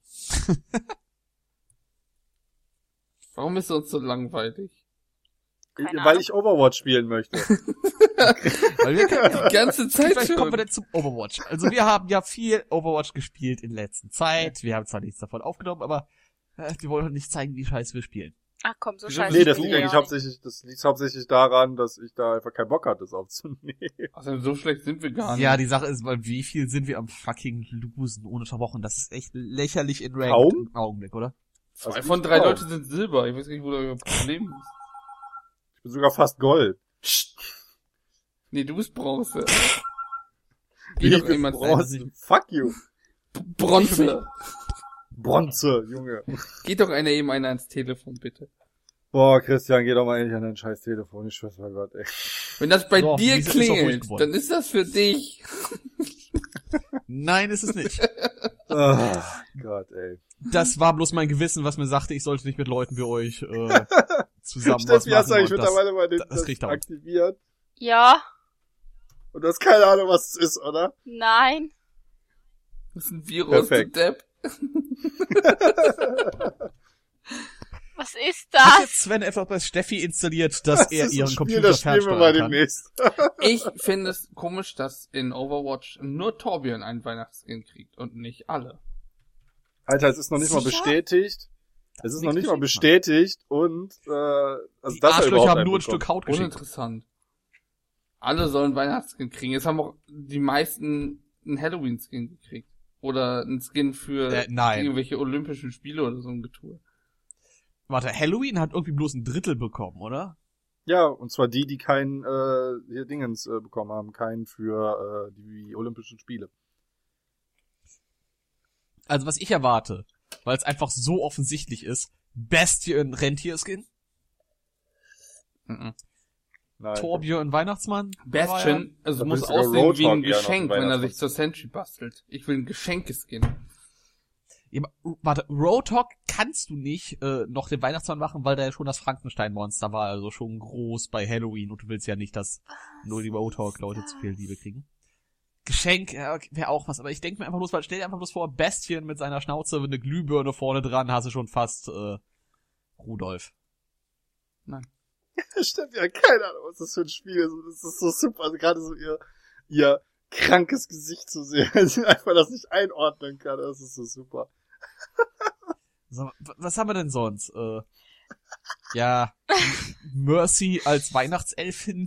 Warum ist es uns so langweilig? Weil ich Overwatch spielen möchte. Weil wir können die ganze Zeit Vielleicht kommen wir dann zum Overwatch. Also wir haben ja viel Overwatch gespielt in letzter Zeit. Wir haben zwar nichts davon aufgenommen, aber wir wollen nicht zeigen, wie scheiße wir spielen. Ach komm, so scheiße. Nee, das liegt eigentlich hauptsächlich daran, dass ich da einfach keinen Bock hatte, das aufzunehmen. Also so schlecht sind wir gar nicht. Ja, die Sache ist, wie viel sind wir am fucking Losen ohne Verwochen? Das ist echt lächerlich in Rank Kaum? im Augenblick, oder? 2 von 3 Leute sind Silber. Ich weiß nicht, wo da euer Problem ist. Ich bin sogar fast Gold. Nee, du bist Bronze. Geh doch jemand Bronze. Fuck you. Bronze. Bronze, Junge. Geht doch einer ans Telefon, bitte. Boah, Christian, geh doch mal endlich an dein scheiß Telefon. Ich schwör's bei Gott, ey. Wenn das bei dir klingelt, dann ist das für dich. Nein, ist es nicht. Oh Gott, ey. Das war bloß mein Gewissen, was mir sagte, ich sollte nicht mit Leuten wie euch zusammen Steffi, was machen. hast du eigentlich mittlerweile mal das aktiviert? Ja. Und du hast keine Ahnung, was es ist, oder? Nein. Das ist ein Virus, du Depp. Was ist das? Hat jetzt Sven einfach bei Steffi installiert, dass er ihren Computer fernsteuern kann? Ich finde es komisch, dass in Overwatch nur Torbjörn einen Weihnachtsskin kriegt und nicht alle. Alter, es ist noch nicht mal bestätigt. Es ist noch nicht mal bestätigt und also die Arschlöcher haben nur ein Stück Haut geschickt. Uninteressant. Alle sollen Weihnachtsskin kriegen. Jetzt haben auch die meisten einen Halloween-Skin gekriegt. Oder einen Skin für irgendwelche Olympischen Spiele oder so ein Getue. Warte, Halloween hat irgendwie bloß ein Drittel bekommen, oder? Ja, und zwar die keinen hier Dingens bekommen haben. Keinen für die Olympischen Spiele. Also was ich erwarte, weil es einfach so offensichtlich ist, Bastion Rentier-Skin? Nein. Torbjörn Weihnachtsmann? Bastion, also muss aussehen wie ein Geschenk, wenn er sich zur Sentry bastelt. Ich will ein Geschenkeskin. Ja, warte, Roadhog kannst du nicht noch den Weihnachtsmann machen, weil da ja schon das Frankenstein-Monster war, also schon groß bei Halloween und du willst ja nicht, dass nur die Roadhog-Leute zu viel Liebe kriegen. Geschenk wäre auch was, aber ich denke mir einfach bloß, weil stell dir einfach bloß vor, Bastion mit seiner Schnauze, eine Glühbirne vorne dran, hast du schon fast Rudolf. Nein. Stimmt, ja, keine Ahnung, was das für ein Spiel ist. Das ist so super, also gerade so ihr krankes Gesicht zu sehen, also einfach das nicht einordnen kann, das ist so super. So, was haben wir denn sonst? Ja, Mercy als Weihnachtselfin.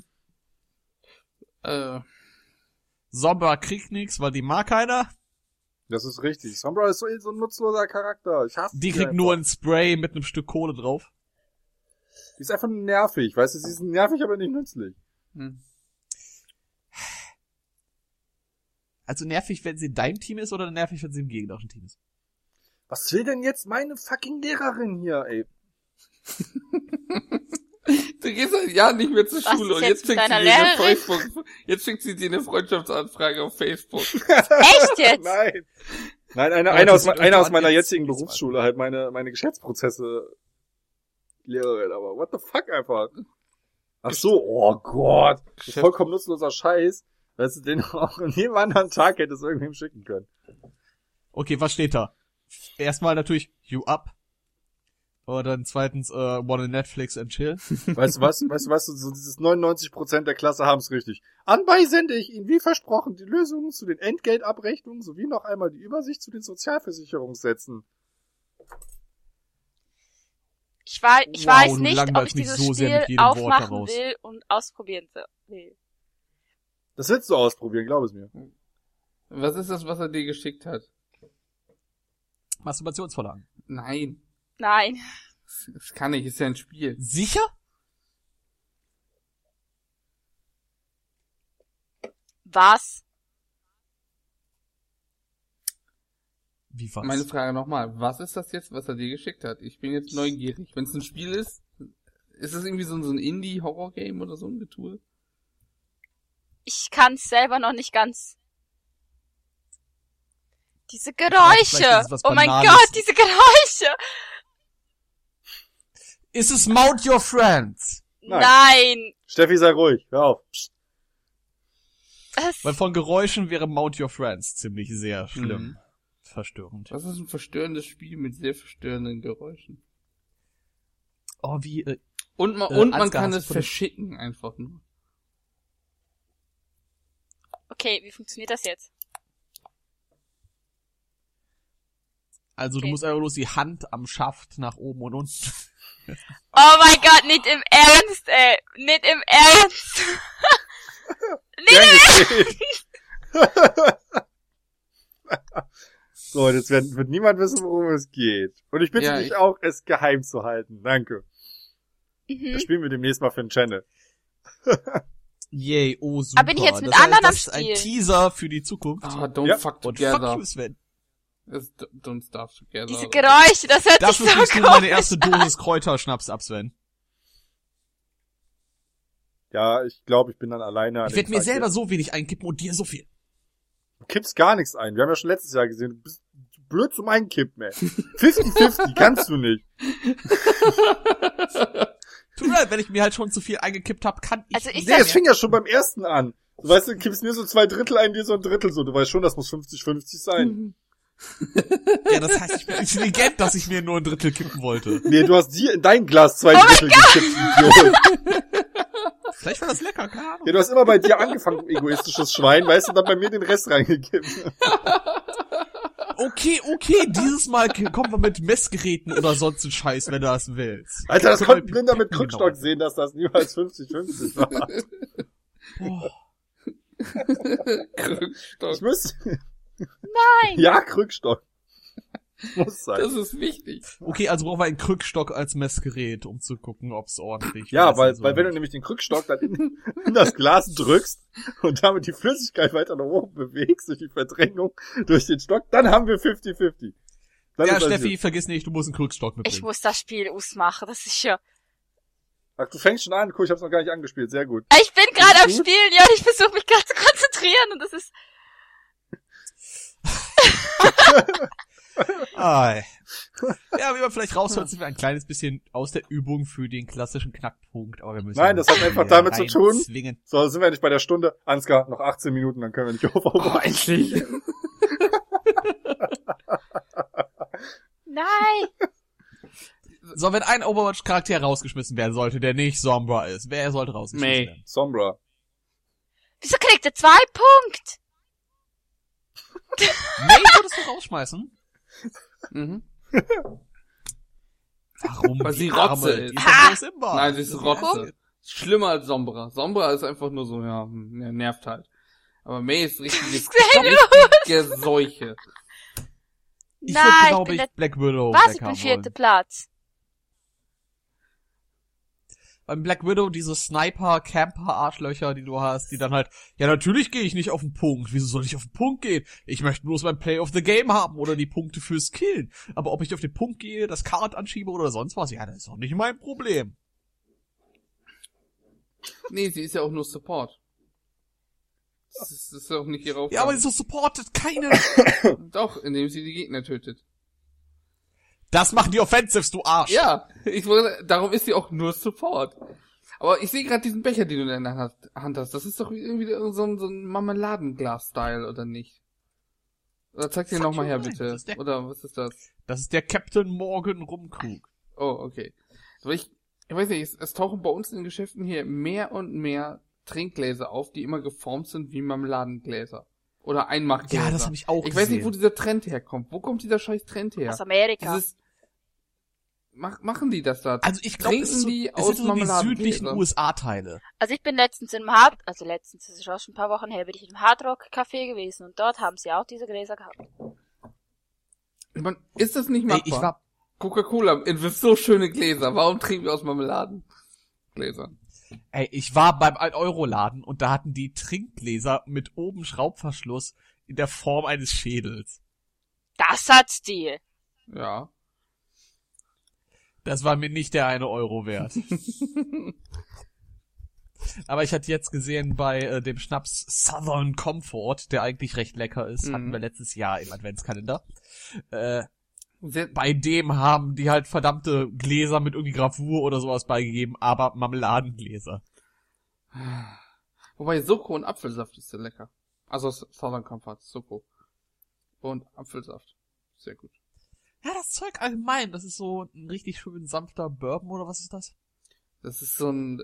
Sombra kriegt nix, weil die mag keiner. Das ist richtig. Sombra ist so ein nutzloser Charakter. Ich hasse die kriegt nur ein Spray mit einem Stück Kohle drauf. Die ist einfach nur nervig, weißt du? Sie ist nervig, aber nicht nützlich. Also nervig, wenn sie in deinem Team ist oder nervig, wenn sie im gegnerischen Team ist? Was will denn jetzt meine fucking Lehrerin hier, ey? Du gehst seit Jahren nicht mehr zur Schule und jetzt schickt sie dir eine Freundschaftsanfrage auf Facebook. Echt jetzt? Nein, einer aus meiner jetzigen Berufsschule, halt meine Geschäftsprozesse Lehrerin, aber what the fuck einfach. Ach so, oh Gott. Das ist vollkommen nutzloser Scheiß, dass du den auch an jedem anderen Tag hättest irgendwem schicken können. Okay, was steht da? Erstmal natürlich You Up. Oder dann zweitens Wanna Netflix and Chill. Weißt du, so dieses 99% der Klasse haben's richtig. Anbei sende ich Ihnen wie versprochen die Lösungen zu den Entgeltabrechnungen sowie noch einmal die Übersicht zu den Sozialversicherungssätzen. Ich weiß nicht, ob ich dieses Spiel aufmachen will und ausprobieren will. Das willst du ausprobieren, glaub es mir. Was ist das, was er dir geschickt hat? Masturbationsvorlagen. Nein. Das kann nicht, ist ja ein Spiel. Sicher? Was? Wie was? Meine Frage nochmal, was ist das jetzt, was er dir geschickt hat? Ich bin jetzt neugierig. Wenn es ein Spiel ist das irgendwie so ein Indie-Horror-Game oder so ein Getue? Ich kann's selber noch nicht ganz. Diese Geräusche! Oh mein Gott, diese Geräusche! Ist es Mount Your Friends? Nein! Steffi, sei ruhig, hör auf. Psst. Weil von Geräuschen wäre Mount Your Friends ziemlich sehr schlimm. Verstörend. Das ist ein verstörendes Spiel mit sehr verstörenden Geräuschen. Oh, wie... Und man kann es verschicken, einfach nur. Okay, wie funktioniert das jetzt? Also du musst einfach bloß die Hand am Schaft nach oben und unten. Oh mein Gott, nicht im Ernst, ey. Nicht im Ernst. Nicht im Ernst. So, jetzt wird niemand wissen, worum es geht. Und ich bitte dich auch, es geheim zu halten. Danke. Das spielen wir demnächst mal für den Channel. Yay, oh super. Aber bin ich jetzt mit anderen am Das Spiel? ist ein Teaser für die Zukunft. Don't fuck together. Und fuck you, Sven. Don't starve together. Diese Geräusche, das hört sich so komisch an. Dafür kriegst du meine erste Dosis Kräuterschnaps ab, Sven. Ja, ich glaube, ich bin dann alleine. Ich werde mir selber so wenig einkippen und dir so viel. Du kippst gar nichts ein. Wir haben ja schon letztes Jahr gesehen, du bist blöd zum Einkippen, ey. 50-50 kannst du nicht. Tut mir leid, wenn ich mir halt schon zu viel eingekippt habe, kann ich nicht. Nee, es fing ja schon beim ersten an. Du weißt, du kippst mir so 2/3 ein, dir so 1/3 so. Du weißt schon, das muss 50-50 sein. Ja, das heißt, ich bin intelligent, dass ich mir nur 1/3 kippen wollte. Nee, du hast dir in dein Glas 2/3 gekippt, Idiot. Vielleicht war das lecker, keine Ahnung. Ja, du hast immer bei dir angefangen, du egoistisches Schwein, weißt du, und dann bei mir den Rest reingekippt. Okay, dieses Mal kommen wir mit Messgeräten oder sonst ein Scheiß, wenn du das willst. Alter, das konnte Blinder mit Krückstock sehen, dass das niemals 50-50 war. Boah. Krückstock. Ich müsste... Nein! Ja, Krückstock. Muss sein. Das ist wichtig. Okay, also brauchen wir einen Krückstock als Messgerät, um zu gucken, ob's ordentlich ist. Ja, weil wenn du nämlich den Krückstock dann in das Glas drückst und damit die Flüssigkeit weiter nach oben bewegst, durch die Verdrängung, durch den Stock, dann haben wir 50-50. Ja, Steffi, vergiss nicht, du musst einen Krückstock mitbringen. Ich muss das Spiel ausmachen, das ist ja... Ach, du fängst schon an. Cool, ich hab's noch gar nicht angespielt. Sehr gut. Ich bin gerade am Spielen, ja, und ich versuche mich gerade zu konzentrieren und das ist... Ja, wie man vielleicht raushört, sind wir ein kleines bisschen aus der Übung für den klassischen Knackpunkt, aber wir müssen... Nein, das hat einfach damit zu tun. Zwingen. So, sind wir nicht bei der Stunde. Ansgar, noch 18 Minuten, dann können wir nicht aufhören. Oh, endlich! Nein! So, wenn ein Overwatch-Charakter rausgeschmissen werden sollte, der nicht Sombra ist, wer sollte rausgeschmissen werden? Sombra. Wieso kriegt er 2 Punkte? May würdest du rausschmeißen? Mhm. Warum? Weil sie Rotze ist. Nein, sie ist Rotze. Schlimmer als Sombra. Sombra ist einfach nur so, ja, nervt halt. Aber May ist richtige Seuche. Ich würde, glaube ich, Black Widow was? Ich bin 4. Platz. Beim Black Widow diese Sniper-Camper-Arschlöcher, die du hast, die dann halt, ja, natürlich gehe ich nicht auf den Punkt. Wieso soll ich auf den Punkt gehen? Ich möchte bloß mein Play of the Game haben oder die Punkte fürs Killen. Aber ob ich auf den Punkt gehe, das Card anschiebe oder sonst was, ja, das ist doch nicht mein Problem. Nee, sie ist ja auch nur Support. Das ist ja auch nicht ihre Aufgabe. Ja, aber sie supportet keine. Doch, indem sie die Gegner tötet. Das machen die Offensives, du Arsch. Ja, darum ist sie auch nur Support. Aber ich sehe gerade diesen Becher, den du in deiner Hand hast. Das ist doch irgendwie so ein Marmeladenglas-Style, oder nicht? Oder zeig dir nochmal her, bitte. Oder was ist das? Das ist der Captain Morgan Rumkrug. Oh, okay. Aber ich weiß nicht, es tauchen bei uns in den Geschäften hier mehr und mehr Trinkgläser auf, die immer geformt sind wie Marmeladengläser. Oder Einmachgläser. Ja, das habe ich auch gesehen. Ich weiß nicht, wo dieser Trend herkommt. Wo kommt dieser scheiß Trend her? Aus Amerika. Machen die das da? Also ich glaube, es sind so die südlichen USA-Teile. Also ich bin letztens ist auch schon ein paar Wochen her, bin ich im Hardrock-Café gewesen und dort haben sie auch diese Gläser gehabt. Ist das nicht machbar? Coca-Cola entwirft so schöne Gläser. Warum trinken wir aus Marmeladengläsern? Ey, ich war beim 1-Euro-Laden und da hatten die Trinkgläser mit oben Schraubverschluss in der Form eines Schädels. Das hat Stil. Ja. Das war mir nicht der 1 Euro wert. Aber ich hatte jetzt gesehen bei dem Schnaps Southern Comfort, der eigentlich recht lecker ist, hatten wir letztes Jahr im Adventskalender. Bei dem haben die halt verdammte Gläser mit irgendwie Gravur oder sowas beigegeben, aber Marmeladengläser. Wobei Soko und Apfelsaft ist sehr lecker. Also Southern Comfort, Soko. Und Apfelsaft. Sehr gut. Ja, das Zeug allgemein, das ist so ein richtig schön sanfter Bourbon, oder was ist das? Das ist so ein...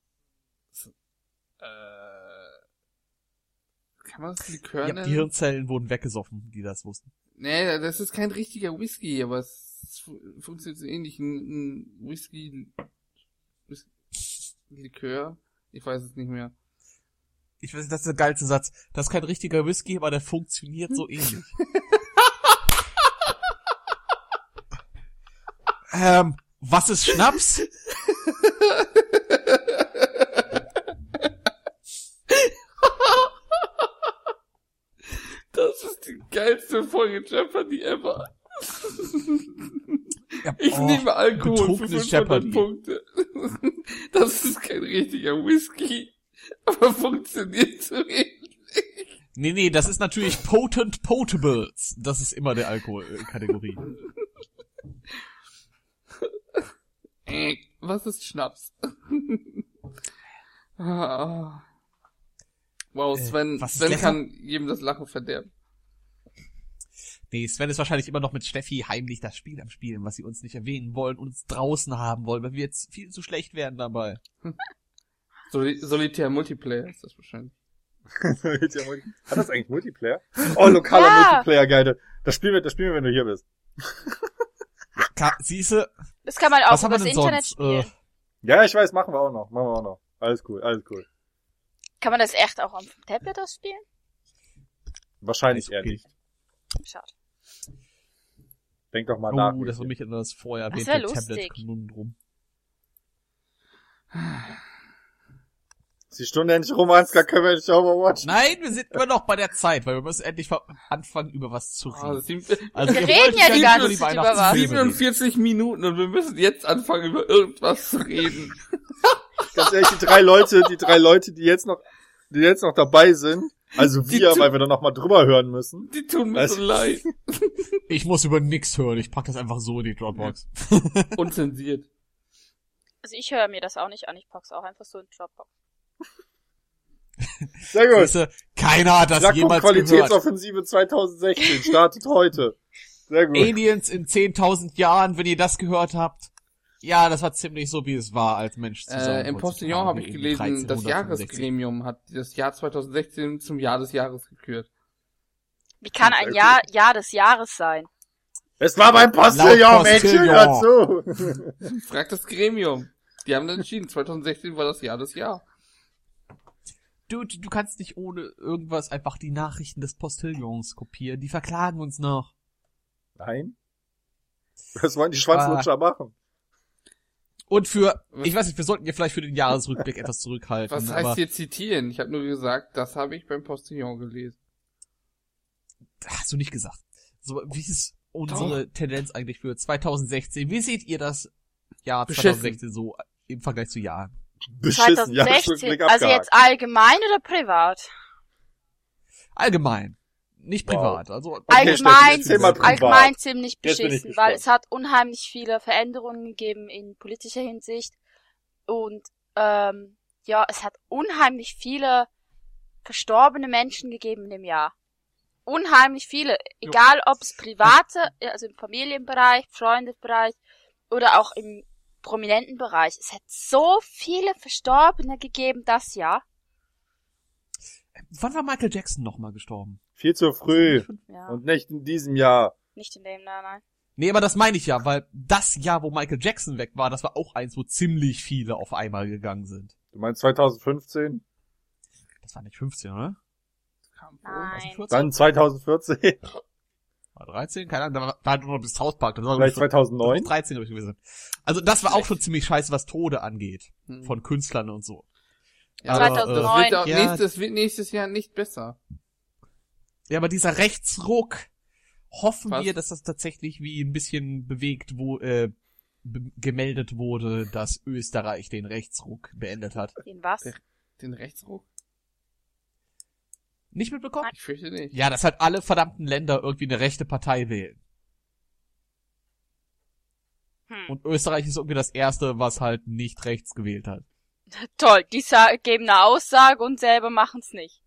kann man das Likör nennen? Ja, die Hirnzellen wurden weggesoffen, die das wussten. Nee, das ist kein richtiger Whisky, aber es funktioniert so ähnlich. Ein Likör? Ich weiß es nicht mehr. Ich weiß nicht, das ist der geilste Satz. Das ist kein richtiger Whisky, aber der funktioniert so ähnlich. Was ist Schnaps? Das ist die geilste Folge Jeopardy ever. Ja, ich nehme Alkohol für 500 Jeopardy. Punkte. Das ist kein richtiger Whisky, aber funktioniert so ähnlich. Nee, das ist natürlich Potent Potables. Das ist immer der Alkoholkategorie. Was ist Schnaps? Wow, Sven kann jedem das Lachen verderben. Nee, Sven ist wahrscheinlich immer noch mit Steffi heimlich das Spiel am Spielen, was sie uns nicht erwähnen wollen und uns draußen haben wollen, weil wir jetzt viel zu schlecht werden dabei. Solitär Multiplayer ist das wahrscheinlich. Hat das eigentlich Multiplayer? Oh, lokaler Multiplayer, geil. Das spielen wir, wenn du hier bist. Siehste? Das kann man auch über das Internet spielen. Ja, ich weiß, machen wir auch noch. Alles cool. Kann man das echt auch am Tablet spielen? Wahrscheinlich eher nicht. Schade. Denk doch mal nach. Das war mich in das vorher erwähnte Tablet-Konundrum. Ist die Stunde endlich rum, Ansgar, können wir nicht Overwatch? Nein, wir sind immer noch bei der Zeit, weil wir müssen endlich anfangen, über was zu reden. Also wir reden ja die ganze Zeit über was. 47 Minuten und wir müssen jetzt anfangen, über irgendwas zu reden. Ganz ehrlich, die drei Leute, die jetzt noch dabei sind, also weil wir da noch mal drüber hören müssen. Die tun mir so leid. Ich muss über nix hören, ich pack das einfach so in die Dropbox. Unzensiert. Also ich höre mir das auch nicht an, ich pack's auch einfach so in die Dropbox. Sehr gut. Weißt, keiner hat das jemals Qualitätsoffensive 2016 startet heute. Sehr gut. Aliens in 10.000 Jahren, wenn ihr das gehört habt. Ja, das war ziemlich so, wie es war, als Mensch zusammen. Im Postillon habe ich gelesen, das Jahresgremium hat das Jahr 2016 zum Jahr des Jahres gekürt. Wie kann ein Jahr des Jahres sein? Es war beim Postillon, Mädchen, hör zu! Frag das Gremium. Die haben dann entschieden, 2016 war das Jahr des Jahr. Du kannst nicht ohne irgendwas einfach die Nachrichten des Postillons kopieren. Die verklagen uns noch. Nein? Was wollen die Schwanzlutscher machen? Und ich weiß nicht, wir sollten ja vielleicht für den Jahresrückblick etwas zurückhalten. Was heißt hier zitieren? Ich habe nur gesagt, das habe ich beim Postillon gelesen. Hast du nicht gesagt. So, wie ist unsere Tendenz eigentlich für 2016? Wie seht ihr das Jahr 2016 so im Vergleich zu Jahren? Beschissen, 2016, also jetzt allgemein oder privat? Allgemein. Nicht privat. Also allgemein ziemlich beschissen, weil es hat unheimlich viele Veränderungen gegeben in politischer Hinsicht und es hat unheimlich viele verstorbene Menschen gegeben in dem Jahr. Unheimlich viele, egal ob es private, also im Familienbereich, Freundesbereich oder auch im prominenten Bereich. Es hat so viele Verstorbene gegeben das Jahr. Wann war Michael Jackson nochmal gestorben? Viel zu früh. Und nicht in diesem Jahr. Nicht in dem, nein. Nee, aber das meine ich ja, weil das Jahr, wo Michael Jackson weg war, das war auch eins, wo ziemlich viele auf einmal gegangen sind. Du meinst 2015? Das war nicht 15, oder? Nein. Dann 2014. War 13? Keine Ahnung, da war noch bis South Park. Vielleicht 2009? 13 habe ich gewesen. Also das war auch schon ziemlich scheiße, was Tode angeht. Von Künstlern und so. Ja, 2009. Das wird nächstes Jahr nicht besser. Ja, aber dieser Rechtsruck, hoffen wir, dass das tatsächlich wie ein bisschen bewegt, gemeldet wurde, dass Österreich den Rechtsruck beendet hat. Den was? Den Rechtsruck? Nicht mitbekommen? Ich fürchte nicht. Ja, dass halt alle verdammten Länder irgendwie eine rechte Partei wählen. Und Österreich ist irgendwie das erste, was halt nicht rechts gewählt hat. Toll, die geben eine Aussage und selber machen's nicht.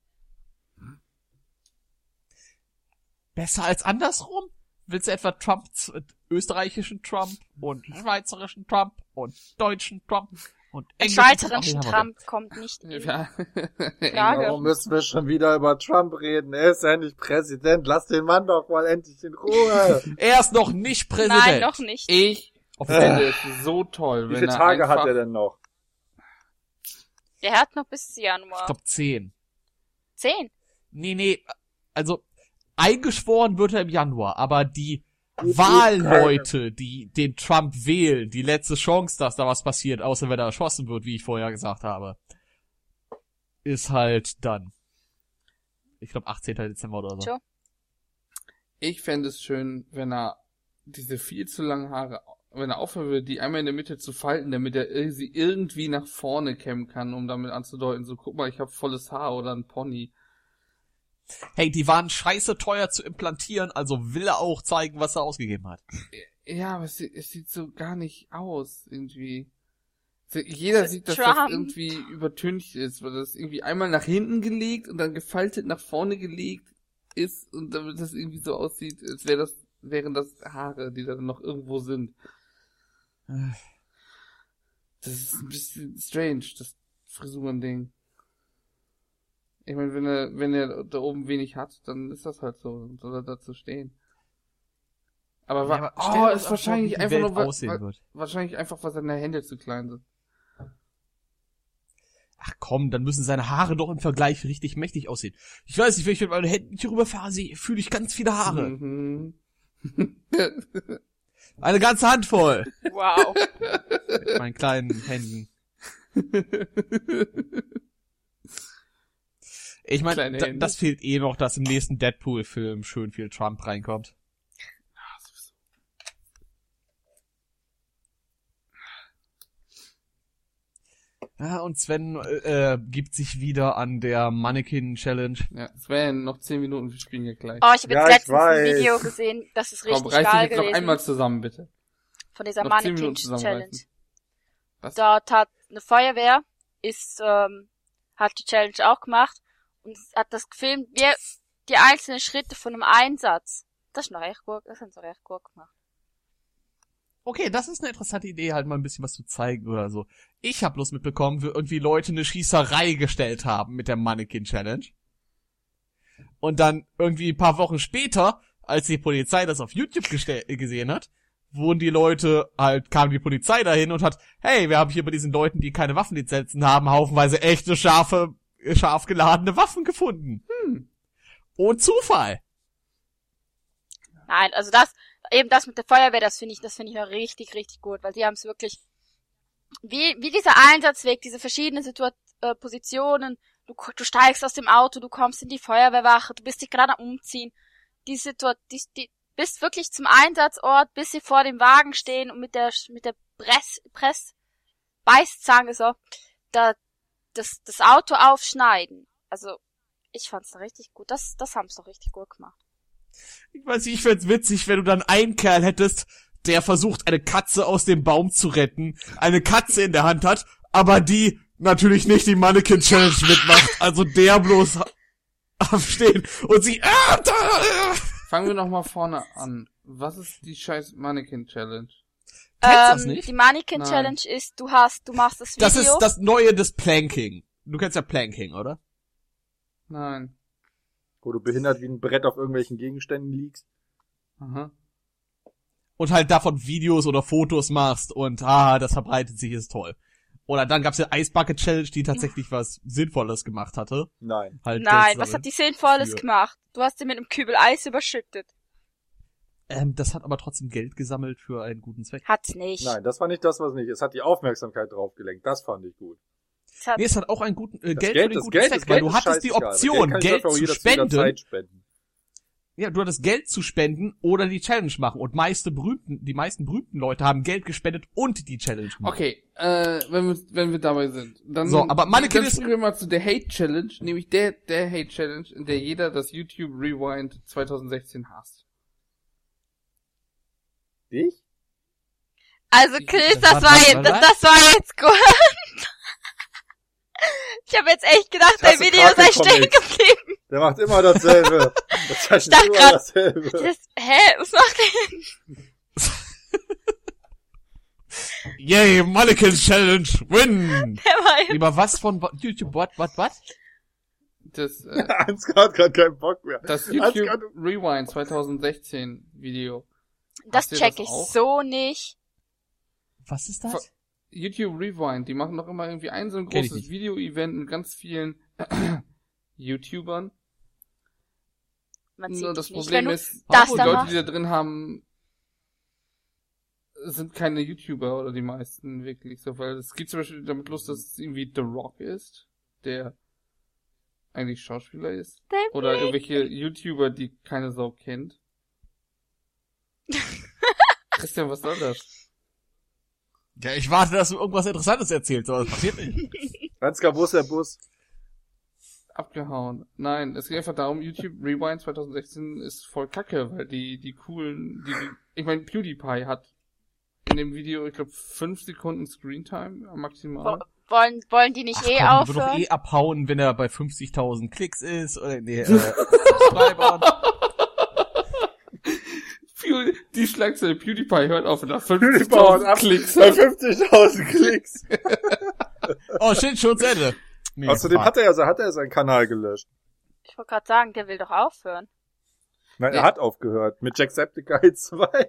Besser als andersrum? Willst du etwa österreichischen Trump und schweizerischen Trump und deutschen Trump und schweizerischen Trump kommt nicht in Frage. Warum müssen wir schon wieder über Trump reden? Er ist ja nicht Präsident. Lass den Mann doch mal endlich in Ruhe. Er ist noch nicht Präsident. Nein, noch nicht. Ich finde es so toll. Wie viele Tage hat er denn noch? Der hat noch bis Januar. Ich glaube 10. 10? Nee, also eingeschworen wird er im Januar, aber die Wahlleute, die den Trump wählen, die letzte Chance, dass da was passiert, außer wenn er erschossen wird, wie ich vorher gesagt habe, ist halt dann. Ich glaube 18. Dezember oder so. Ich fände es schön, wenn er diese viel zu langen Haare, wenn er aufhören würde, die einmal in der Mitte zu falten, damit er sie irgendwie nach vorne kämmen kann, um damit anzudeuten, so guck mal, ich habe volles Haar oder ein Pony. Hey, die waren scheiße teuer zu implantieren, also will er auch zeigen, was er ausgegeben hat. Ja, aber es sieht so gar nicht aus, irgendwie. Jeder sieht, dass das irgendwie übertüncht ist, weil das irgendwie einmal nach hinten gelegt und dann gefaltet nach vorne gelegt ist und damit das irgendwie so aussieht, als wären das Haare, die da noch irgendwo sind. Das ist ein bisschen strange, das Frisurending. Ich meine, wenn er da oben wenig hat, dann ist das halt so, dann soll er dazu stehen. Aber ist wahrscheinlich einfach nur, wahrscheinlich einfach, weil seine Hände zu klein sind. Ach komm, dann müssen seine Haare doch im Vergleich richtig mächtig aussehen. Ich weiß nicht, wenn ich mit meinen Händen hier rüberfahre, fühle ich ganz viele Haare. Mhm. Eine ganze Handvoll. Wow. Mit meinen kleinen Händen. Ich meine, das fehlt eh noch, dass im nächsten Deadpool-Film schön viel Trump reinkommt. Ja, und Sven gibt sich wieder an der Mannequin-Challenge. Ja, Sven, noch 10 Minuten, wir spielen ja gleich. Oh, ich habe jetzt letztens ein Video gesehen, das ist richtig geil gewesen. Reiß dich jetzt noch einmal zusammen, bitte. Von dieser Mannequin-Challenge. Dort hat eine Feuerwehr, hat die Challenge auch gemacht und hat das gefilmt, wie die einzelnen Schritte von einem Einsatz. Das ist noch echt gut, das haben sie echt gut gemacht. Okay, das ist eine interessante Idee, halt mal ein bisschen was zu zeigen oder so. Ich habe bloß mitbekommen, wie irgendwie Leute eine Schießerei gestellt haben mit der Mannequin Challenge. Und dann irgendwie ein paar Wochen später, als die Polizei das auf YouTube gesehen hat, kam die Polizei dahin und hat, hey, wir haben hier bei diesen Leuten, die keine Waffenlizenzen haben, haufenweise echte, scharf geladene Waffen gefunden. Oh Zufall. Nein, also das mit der Feuerwehr, das finde ich noch richtig, richtig gut, weil sie haben es wirklich, wie dieser Einsatzweg, diese verschiedenen Positionen, du steigst aus dem Auto, du kommst in die Feuerwehrwache, du bist dich gerade am Umziehen, bist wirklich zum Einsatzort, bis sie vor dem Wagen stehen und mit der Beißzange so, das Auto aufschneiden. Also, ich fand's da richtig gut, das haben sie doch richtig gut gemacht. Ich weiß nicht, ich fänd's witzig, wenn du dann einen Kerl hättest, der versucht, eine Katze aus dem Baum zu retten, eine Katze in der Hand hat, aber die natürlich nicht die Mannequin Challenge mitmacht, also der bloß aufstehen und sie... Fangen wir nochmal vorne an. Was ist die scheiß Mannequin Challenge? Kennst du das nicht? Die Mannequin Challenge ist, du machst das Video... Das ist das Neue des Planking. Du kennst ja Planking, oder? Nein. Wo du behindert wie ein Brett auf irgendwelchen Gegenständen liegst. Aha. Und halt davon Videos oder Fotos machst und das verbreitet sich, ist toll. Oder dann gab's ja Ice Bucket Challenge, die tatsächlich was Sinnvolles gemacht hatte. Nein. Nein, was hat die Sinnvolles gemacht? Du hast sie mit einem Kübel Eis überschüttet. Das hat aber trotzdem Geld gesammelt für einen guten Zweck. Hat's nicht. Nein, das war nicht das, was nicht. Es hat die Aufmerksamkeit drauf gelenkt. Das fand ich gut. Es hat auch einen guten Geld für den guten Zweck, weil du hattest die Option, Geld zu spenden. Ja, du hattest Geld zu spenden oder die Challenge machen. Und die meisten berühmten Leute haben Geld gespendet und die Challenge gemacht. Okay, wenn wir dabei sind. Dann, so, aber dann springen wir mal zu der Hate Challenge, nämlich der Hate Challenge, in der jeder das YouTube Rewind 2016 hasst. Ich? Also Chris, das war jetzt gut. Ich habe jetzt echt gedacht, dein Video sei stehen geblieben. Der macht immer dasselbe. Das heißt immer dasselbe. Was macht der? Yay, Mannequin Challenge, win! Über was von YouTube, what? Das, Ansgar hat gerade keinen Bock mehr. Das YouTube Rewind 2016 Video. Das check ich so nicht. Was ist das? YouTube Rewind, die machen doch immer irgendwie so ein großes Video-Event mit ganz vielen YouTubern. Man sieht nur das nicht, Problem ist, die Leute, die da drin haben, sind keine YouTuber oder die meisten wirklich so, weil es geht zum Beispiel damit los, dass es irgendwie The Rock ist, der eigentlich Schauspieler ist. Oder irgendwelche YouTuber, die keine Sau kennt. Christian, was soll das? Ja, ich warte, dass du irgendwas Interessantes erzählst, aber das passiert nicht. Ansgar, wo ist der Bus? Abgehauen. Nein, es geht einfach darum, YouTube Rewind 2016 ist voll kacke, weil die coolen, ich meine, PewDiePie hat in dem Video, ich glaube, 5 Sekunden Screentime maximal. Wollen die nicht aufhören? Der wird doch abhauen, wenn er bei 50.000 Klicks ist, oder Subscribern. Die Schlagzeile PewDiePie hört auf nach 50.000 Klicks. Bei 50.000 Klicks. Oh shit, schon zu Ende. Nee, außerdem hat er seinen Kanal gelöscht. Ich wollte gerade sagen, der will doch aufhören. Nein, er hat aufgehört. Mit Jacksepticeye 2.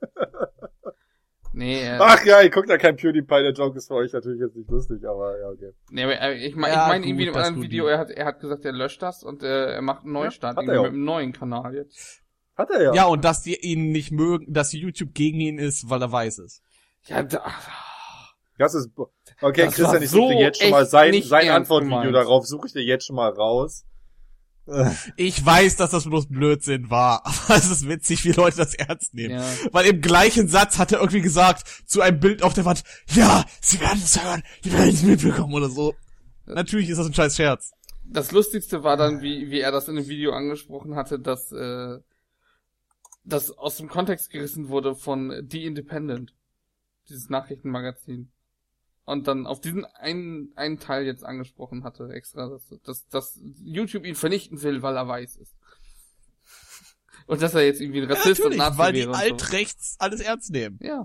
Nee, ach ja, ich guck da kein PewDiePie, der Joke ist für euch natürlich jetzt nicht lustig, aber ja, okay. Nee, aber ich meine irgendwie in einem anderen Video, er hat gesagt, er löscht das und er macht einen Neustart mit einem neuen Kanal jetzt. Hat er ja. Ja, und dass die ihn nicht mögen, dass YouTube gegen ihn ist, weil er weiß es. Ja, das ist, okay, das Christian, ich suche dir jetzt schon mal sein Antwortvideo darauf, suche ich dir jetzt schon mal raus. Ich weiß, dass das bloß Blödsinn war, aber es ist witzig, wie Leute das ernst nehmen. Ja. Weil im gleichen Satz hat er irgendwie gesagt, zu einem Bild auf der Wand, ja, sie werden es hören, die werden es mitbekommen oder so. Natürlich ist das ein scheiß Scherz. Das Lustigste war dann, wie er das in dem Video angesprochen hatte, dass das aus dem Kontext gerissen wurde von The Independent, dieses Nachrichtenmagazin. Und dann auf diesen einen Teil jetzt angesprochen hatte, extra, dass YouTube ihn vernichten will, weil er weiß ist. Und dass er jetzt irgendwie ein Rassist und Nazi weil die altrechts alles ernst nehmen. Ja.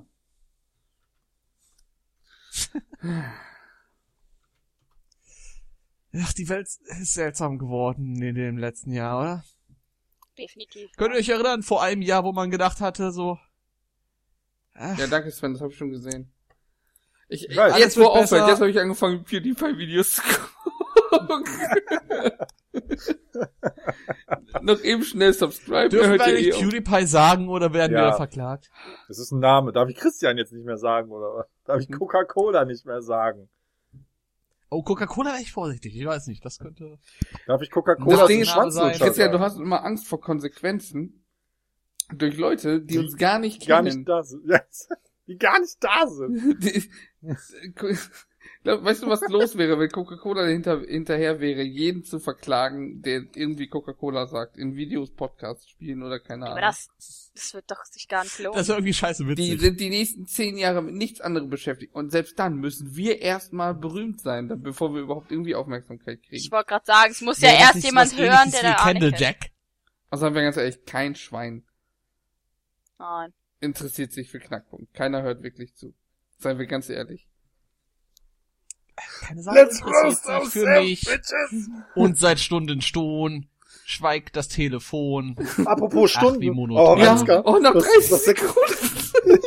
Ach, die Welt ist seltsam geworden in dem letzten Jahr, oder? Definitiv. Könnt ihr euch erinnern, vor einem Jahr, wo man gedacht hatte, so... Ach. Ja, danke Sven, das habe ich schon gesehen. Jetzt wo aufhört, jetzt habe ich angefangen, PewDiePie-Videos zu gucken. Noch eben schnell subscribe. Dürfen wir eigentlich PewDiePie sagen oder werden wir verklagt? Das ist ein Name. Darf ich Christian jetzt nicht mehr sagen oder darf ich Coca-Cola nicht mehr sagen? Oh, Coca-Cola wäre ich vorsichtig. Ich weiß nicht, das könnte... Darf ich Coca-Cola das Ding ist, Christian, du hast immer Angst vor Konsequenzen durch Leute, die uns gar nicht kennen. Gar nicht da sind. Die gar nicht da sind. Weißt du, was los wäre, wenn Coca-Cola hinterher wäre, jeden zu verklagen, der irgendwie Coca-Cola sagt, in Videos, Podcasts, Spielen oder keine Ahnung. Aber das wird doch sich gar nicht lohnen. Das ist irgendwie scheiße witzig. Die sind die nächsten 10 Jahre mit nichts anderem beschäftigt. Und selbst dann müssen wir erstmal berühmt sein, bevor wir überhaupt irgendwie Aufmerksamkeit kriegen. Ich wollte gerade sagen, es muss ja erst jemand hören, der da auch nicht Jack. Also haben wir ganz ehrlich, kein Schwein. Nein. Interessiert sich für Knackpunkt. Keiner hört wirklich zu. Seien wir ganz ehrlich. Keine Sache interessiert sich für mich. Und seit Stunden schweigt das Telefon. Apropos Stunden. Ach, wie monoton. Noch 30 Sekunden.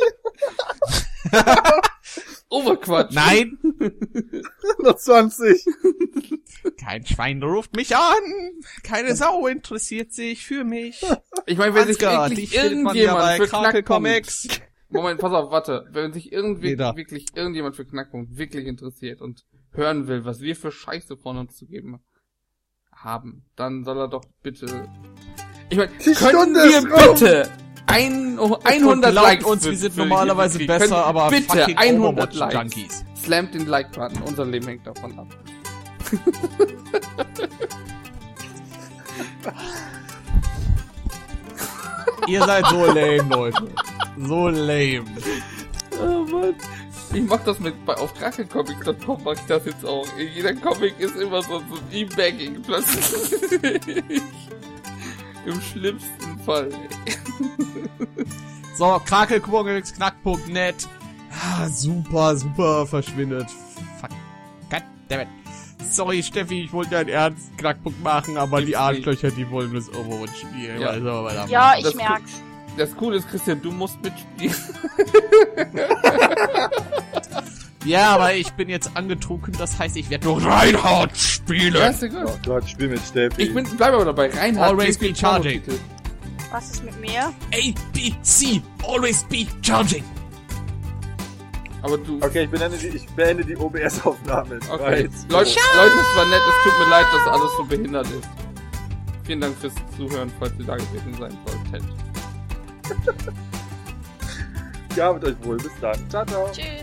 Oberquatsch. Nein. Noch 20. Kein Schwein ruft mich an. Keine Sau interessiert sich für mich. Ich meine, wenn sich wirklich irgendjemand für Knackpunkt... Moment, pass auf, warte. Wenn sich wirklich irgendjemand für Knackpunkt wirklich interessiert und hören will, was wir für Scheiße von uns zu geben haben, dann soll er doch bitte... Ich meine, können wir bitte 100 Likes uns, wir sind normalerweise besser, aber bitte 100 Likes. Junkies. Slammt den Like-Button, unser Leben hängt davon ab. Ihr seid so lame, Leute. So lame. Oh Mann. Ich mach das auf Krakelcomics.com mach ich das jetzt auch. Jeder Comic ist immer so ein E-Bagging plötzlich. Im schlimmsten Fall. So, Krakelcomics, Knack.net. Super verschwindet. Fuck. Goddammit. Sorry, Steffi, ich wollte ja einen ernsten Knackpunkt machen, aber die Arschlöcher, die wollen das Overwatch spielen. Ja, also, ja ich merk's. Das Coole ist, Christian, du musst mitspielen. Ja, aber ich bin jetzt angetrunken, das heißt, ich werde nur Reinhard spielen. Ja, ist egal. Oh Gott, spiel mit Steffi. Bleib aber dabei. Reinhard. Always be charging. Was ist mit mir? A, B, C. Always be charging. Aber du... Okay, ich beende die OBS-Aufnahme. Okay. Leute, es war nett, es tut mir leid, dass alles so behindert ist. Vielen Dank fürs Zuhören, falls ihr da gewesen sein solltet. Ja, mit euch wohl. Bis dann. Ciao, ciao. Tschüss.